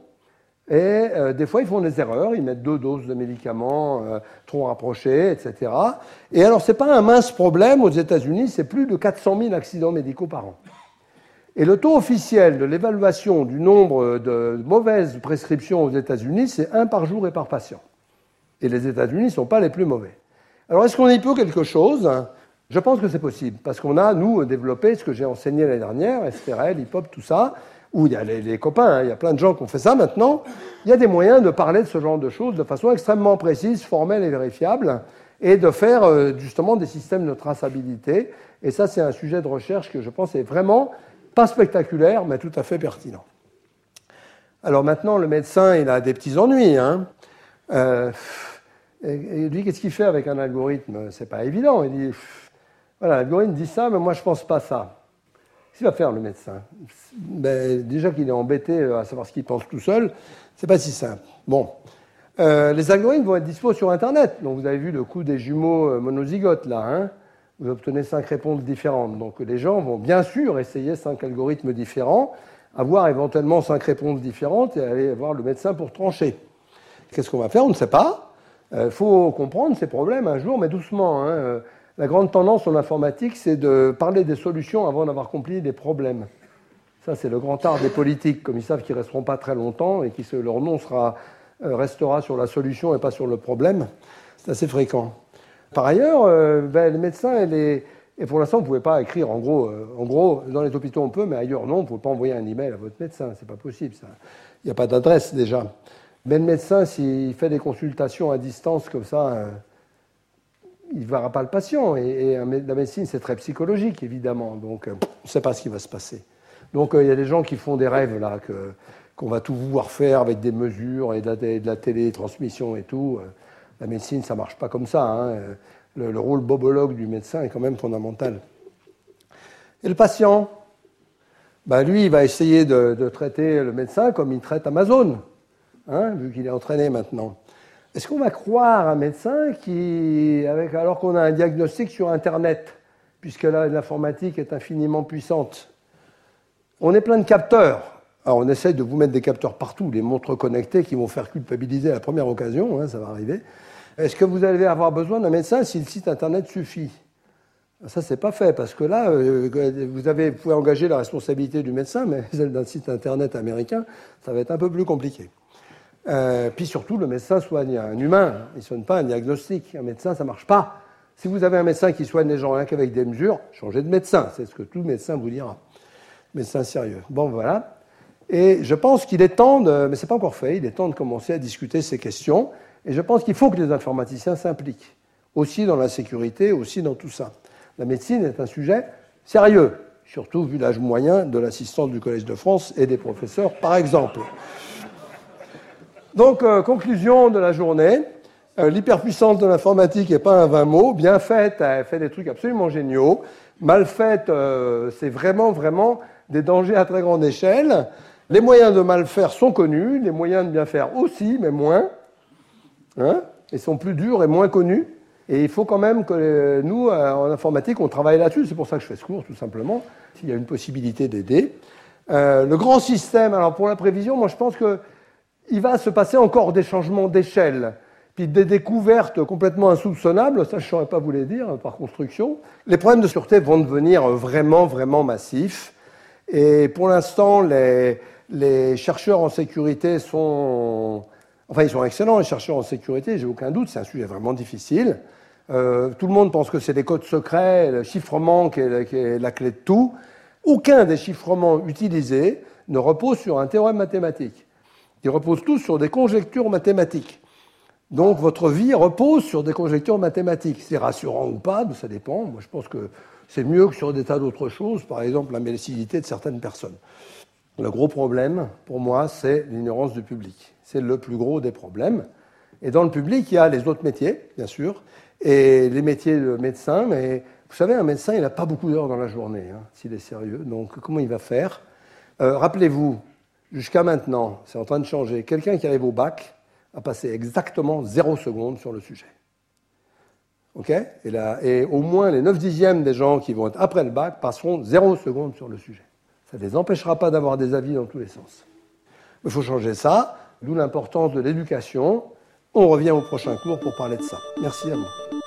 S3: et des fois, ils font des erreurs, ils mettent 2 doses de médicaments trop rapprochées, etc. Et alors, ce n'est pas un mince problème aux États-Unis, c'est plus de 400 000 accidents médicaux par an. Et le taux officiel de l'évaluation du nombre de mauvaises prescriptions aux États-Unis, c'est 1 par jour et par patient. Et les États-Unis ne sont pas les plus mauvais. Alors, est-ce qu'on y peut quelque chose? Je pense que c'est possible, parce qu'on a, nous, développé ce que j'ai enseigné l'année dernière, STRL, HIPOP, tout ça, où il y a les copains, hein, il y a plein de gens qui ont fait ça maintenant. Il y a des moyens de parler de ce genre de choses de façon extrêmement précise, formelle et vérifiable, et de faire justement des systèmes de traçabilité. Et ça, c'est un sujet de recherche que je pense est vraiment pas spectaculaire, mais tout à fait pertinent. Alors maintenant, le médecin, il a des petits ennuis. Hein. Et lui, qu'est-ce qu'il fait avec un algorithme? C'est pas évident. Il dit, voilà, l'algorithme dit ça, mais moi, je pense pas ça. Qu'est-ce qu'il va faire, le médecin? Déjà qu'il est embêté à savoir ce qu'il pense tout seul, c'est pas si simple. Bon. Les algorithmes vont être dispo sur Internet. Donc, vous avez vu le coup des jumeaux monozygotes, là. Hein, vous obtenez 5 réponses différentes. Donc, les gens vont bien sûr essayer 5 algorithmes différents, avoir éventuellement 5 réponses différentes et aller voir le médecin pour trancher. Qu'est-ce qu'on va faire? On ne sait pas. Il faut comprendre ces problèmes un jour, mais doucement. Hein. La grande tendance en informatique, c'est de parler des solutions avant d'avoir compris des problèmes. Ça, c'est le grand art des politiques, comme ils savent qu'ils ne resteront pas très longtemps et que leur nom restera sur la solution et pas sur le problème. C'est assez fréquent. Par ailleurs, les médecins et pour l'instant, vous ne pouvez pas écrire, en gros, dans les hôpitaux on peut, mais ailleurs non, vous ne pouvez pas envoyer un email à votre médecin, c'est pas possible. Ça. Il n'y a pas d'adresse déjà. Mais le médecin, s'il fait des consultations à distance comme ça, il ne verra pas le patient. Et la médecine, c'est très psychologique, évidemment. Donc, on ne sait pas ce qui va se passer. Donc, il y a des gens qui font des rêves, là, qu'on va tout pouvoir faire avec des mesures et de la télétransmission et tout. La médecine, ça ne marche pas comme ça. Hein. Le rôle bobologue du médecin est quand même fondamental. Et le patient, lui, il va essayer de traiter le médecin comme il traite Amazon. vu qu'il est entraîné maintenant. Est-ce qu'on va croire un médecin alors qu'on a un diagnostic sur Internet, puisque là, l'informatique est infiniment puissante? On est plein de capteurs. Alors, on essaie de vous mettre des capteurs partout, des montres connectées qui vont faire culpabiliser à la première occasion, ça va arriver. Est-ce que vous allez avoir besoin d'un médecin si le site Internet suffit? Ça, c'est pas fait, parce que là, vous pouvez engager la responsabilité du médecin, mais celle d'un site Internet américain, ça va être un peu plus compliqué. Puis surtout, le médecin soigne un humain, il ne soigne pas un diagnostic. Un médecin, ça ne marche pas. Si vous avez un médecin qui soigne les gens rien qu'avec des mesures, changez de médecin, c'est ce que tout médecin vous dira. Médecin sérieux. Bon, voilà. Et je pense qu'il est temps mais ce n'est pas encore fait, il est temps de commencer à discuter ces questions. Et je pense qu'il faut que les informaticiens s'impliquent, aussi dans la sécurité, aussi dans tout ça. La médecine est un sujet sérieux, surtout vu l'âge moyen de l'assistante du Collège de France et des professeurs, par exemple. Donc, conclusion de la journée, l'hyperpuissance de l'informatique n'est pas un vain mot, bien faite, elle fait des trucs absolument géniaux, mal faite, c'est vraiment, vraiment des dangers à très grande échelle. Les moyens de mal faire sont connus, les moyens de bien faire aussi, mais moins. Ils sont plus durs et moins connus. Et il faut quand même que nous, en informatique, on travaille là-dessus. C'est pour ça que je fais ce cours, tout simplement, s'il y a une possibilité d'aider. Le grand système, alors pour la prévision, moi je pense qu'il va se passer encore des changements d'échelle, puis des découvertes complètement insoupçonnables, ça je ne saurais pas vous les dire par construction. Les problèmes de sûreté vont devenir vraiment, vraiment massifs. Et pour l'instant, les chercheurs en sécurité ils sont excellents, les chercheurs en sécurité, j'ai aucun doute, c'est un sujet vraiment difficile. Tout le monde pense que c'est des codes secrets, le chiffrement qui est la clé de tout. Aucun des chiffrements utilisés ne repose sur un théorème mathématique. Ils reposent tous sur des conjectures mathématiques. Donc votre vie repose sur des conjectures mathématiques. C'est rassurant ou pas, ça dépend. Moi je pense que c'est mieux que sur des tas d'autres choses, par exemple l'imbécilité de certaines personnes. Le gros problème, pour moi, c'est l'ignorance du public. C'est le plus gros des problèmes. Et dans le public, il y a les autres métiers, bien sûr, et les métiers de médecin. Mais vous savez, un médecin, il n'a pas beaucoup d'heures dans la journée, s'il est sérieux. Donc, comment il va faire? Rappelez-vous, jusqu'à maintenant, c'est en train de changer. Quelqu'un qui arrive au bac a passé exactement 0 seconde sur le sujet. OK? Et au moins les 9/10 des gens qui vont être après le bac passeront 0 seconde sur le sujet. Ça ne les empêchera pas d'avoir des avis dans tous les sens. Il faut changer ça, d'où l'importance de l'éducation. On revient au prochain cours pour parler de ça. Merci à vous.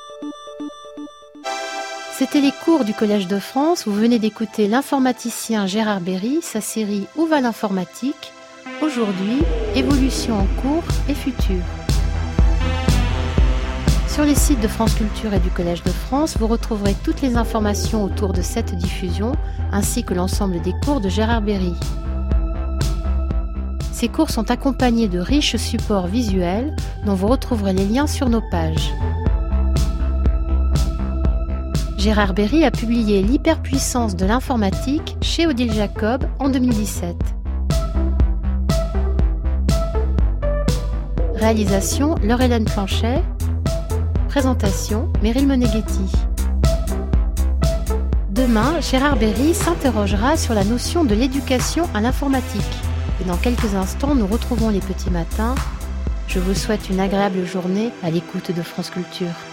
S2: C'était les cours du Collège de France. Vous venez d'écouter l'informaticien Gérard Berry, sa série Où va l'informatique? Aujourd'hui, évolution en cours et futur. Sur les sites de France Culture et du Collège de France, vous retrouverez toutes les informations autour de cette diffusion, ainsi que l'ensemble des cours de Gérard Berry. Ces cours sont accompagnés de riches supports visuels dont vous retrouverez les liens sur nos pages. Gérard Berry a publié L'hyperpuissance de l'informatique chez Odile Jacob en 2017. Réalisation Laure-Hélène Planchet. Présentation Meryl Moneghetti. Demain, Gérard Berry s'interrogera sur la notion de l'éducation à l'informatique. Et dans quelques instants, nous retrouvons les petits matins. Je vous souhaite une agréable journée à l'écoute de France Culture.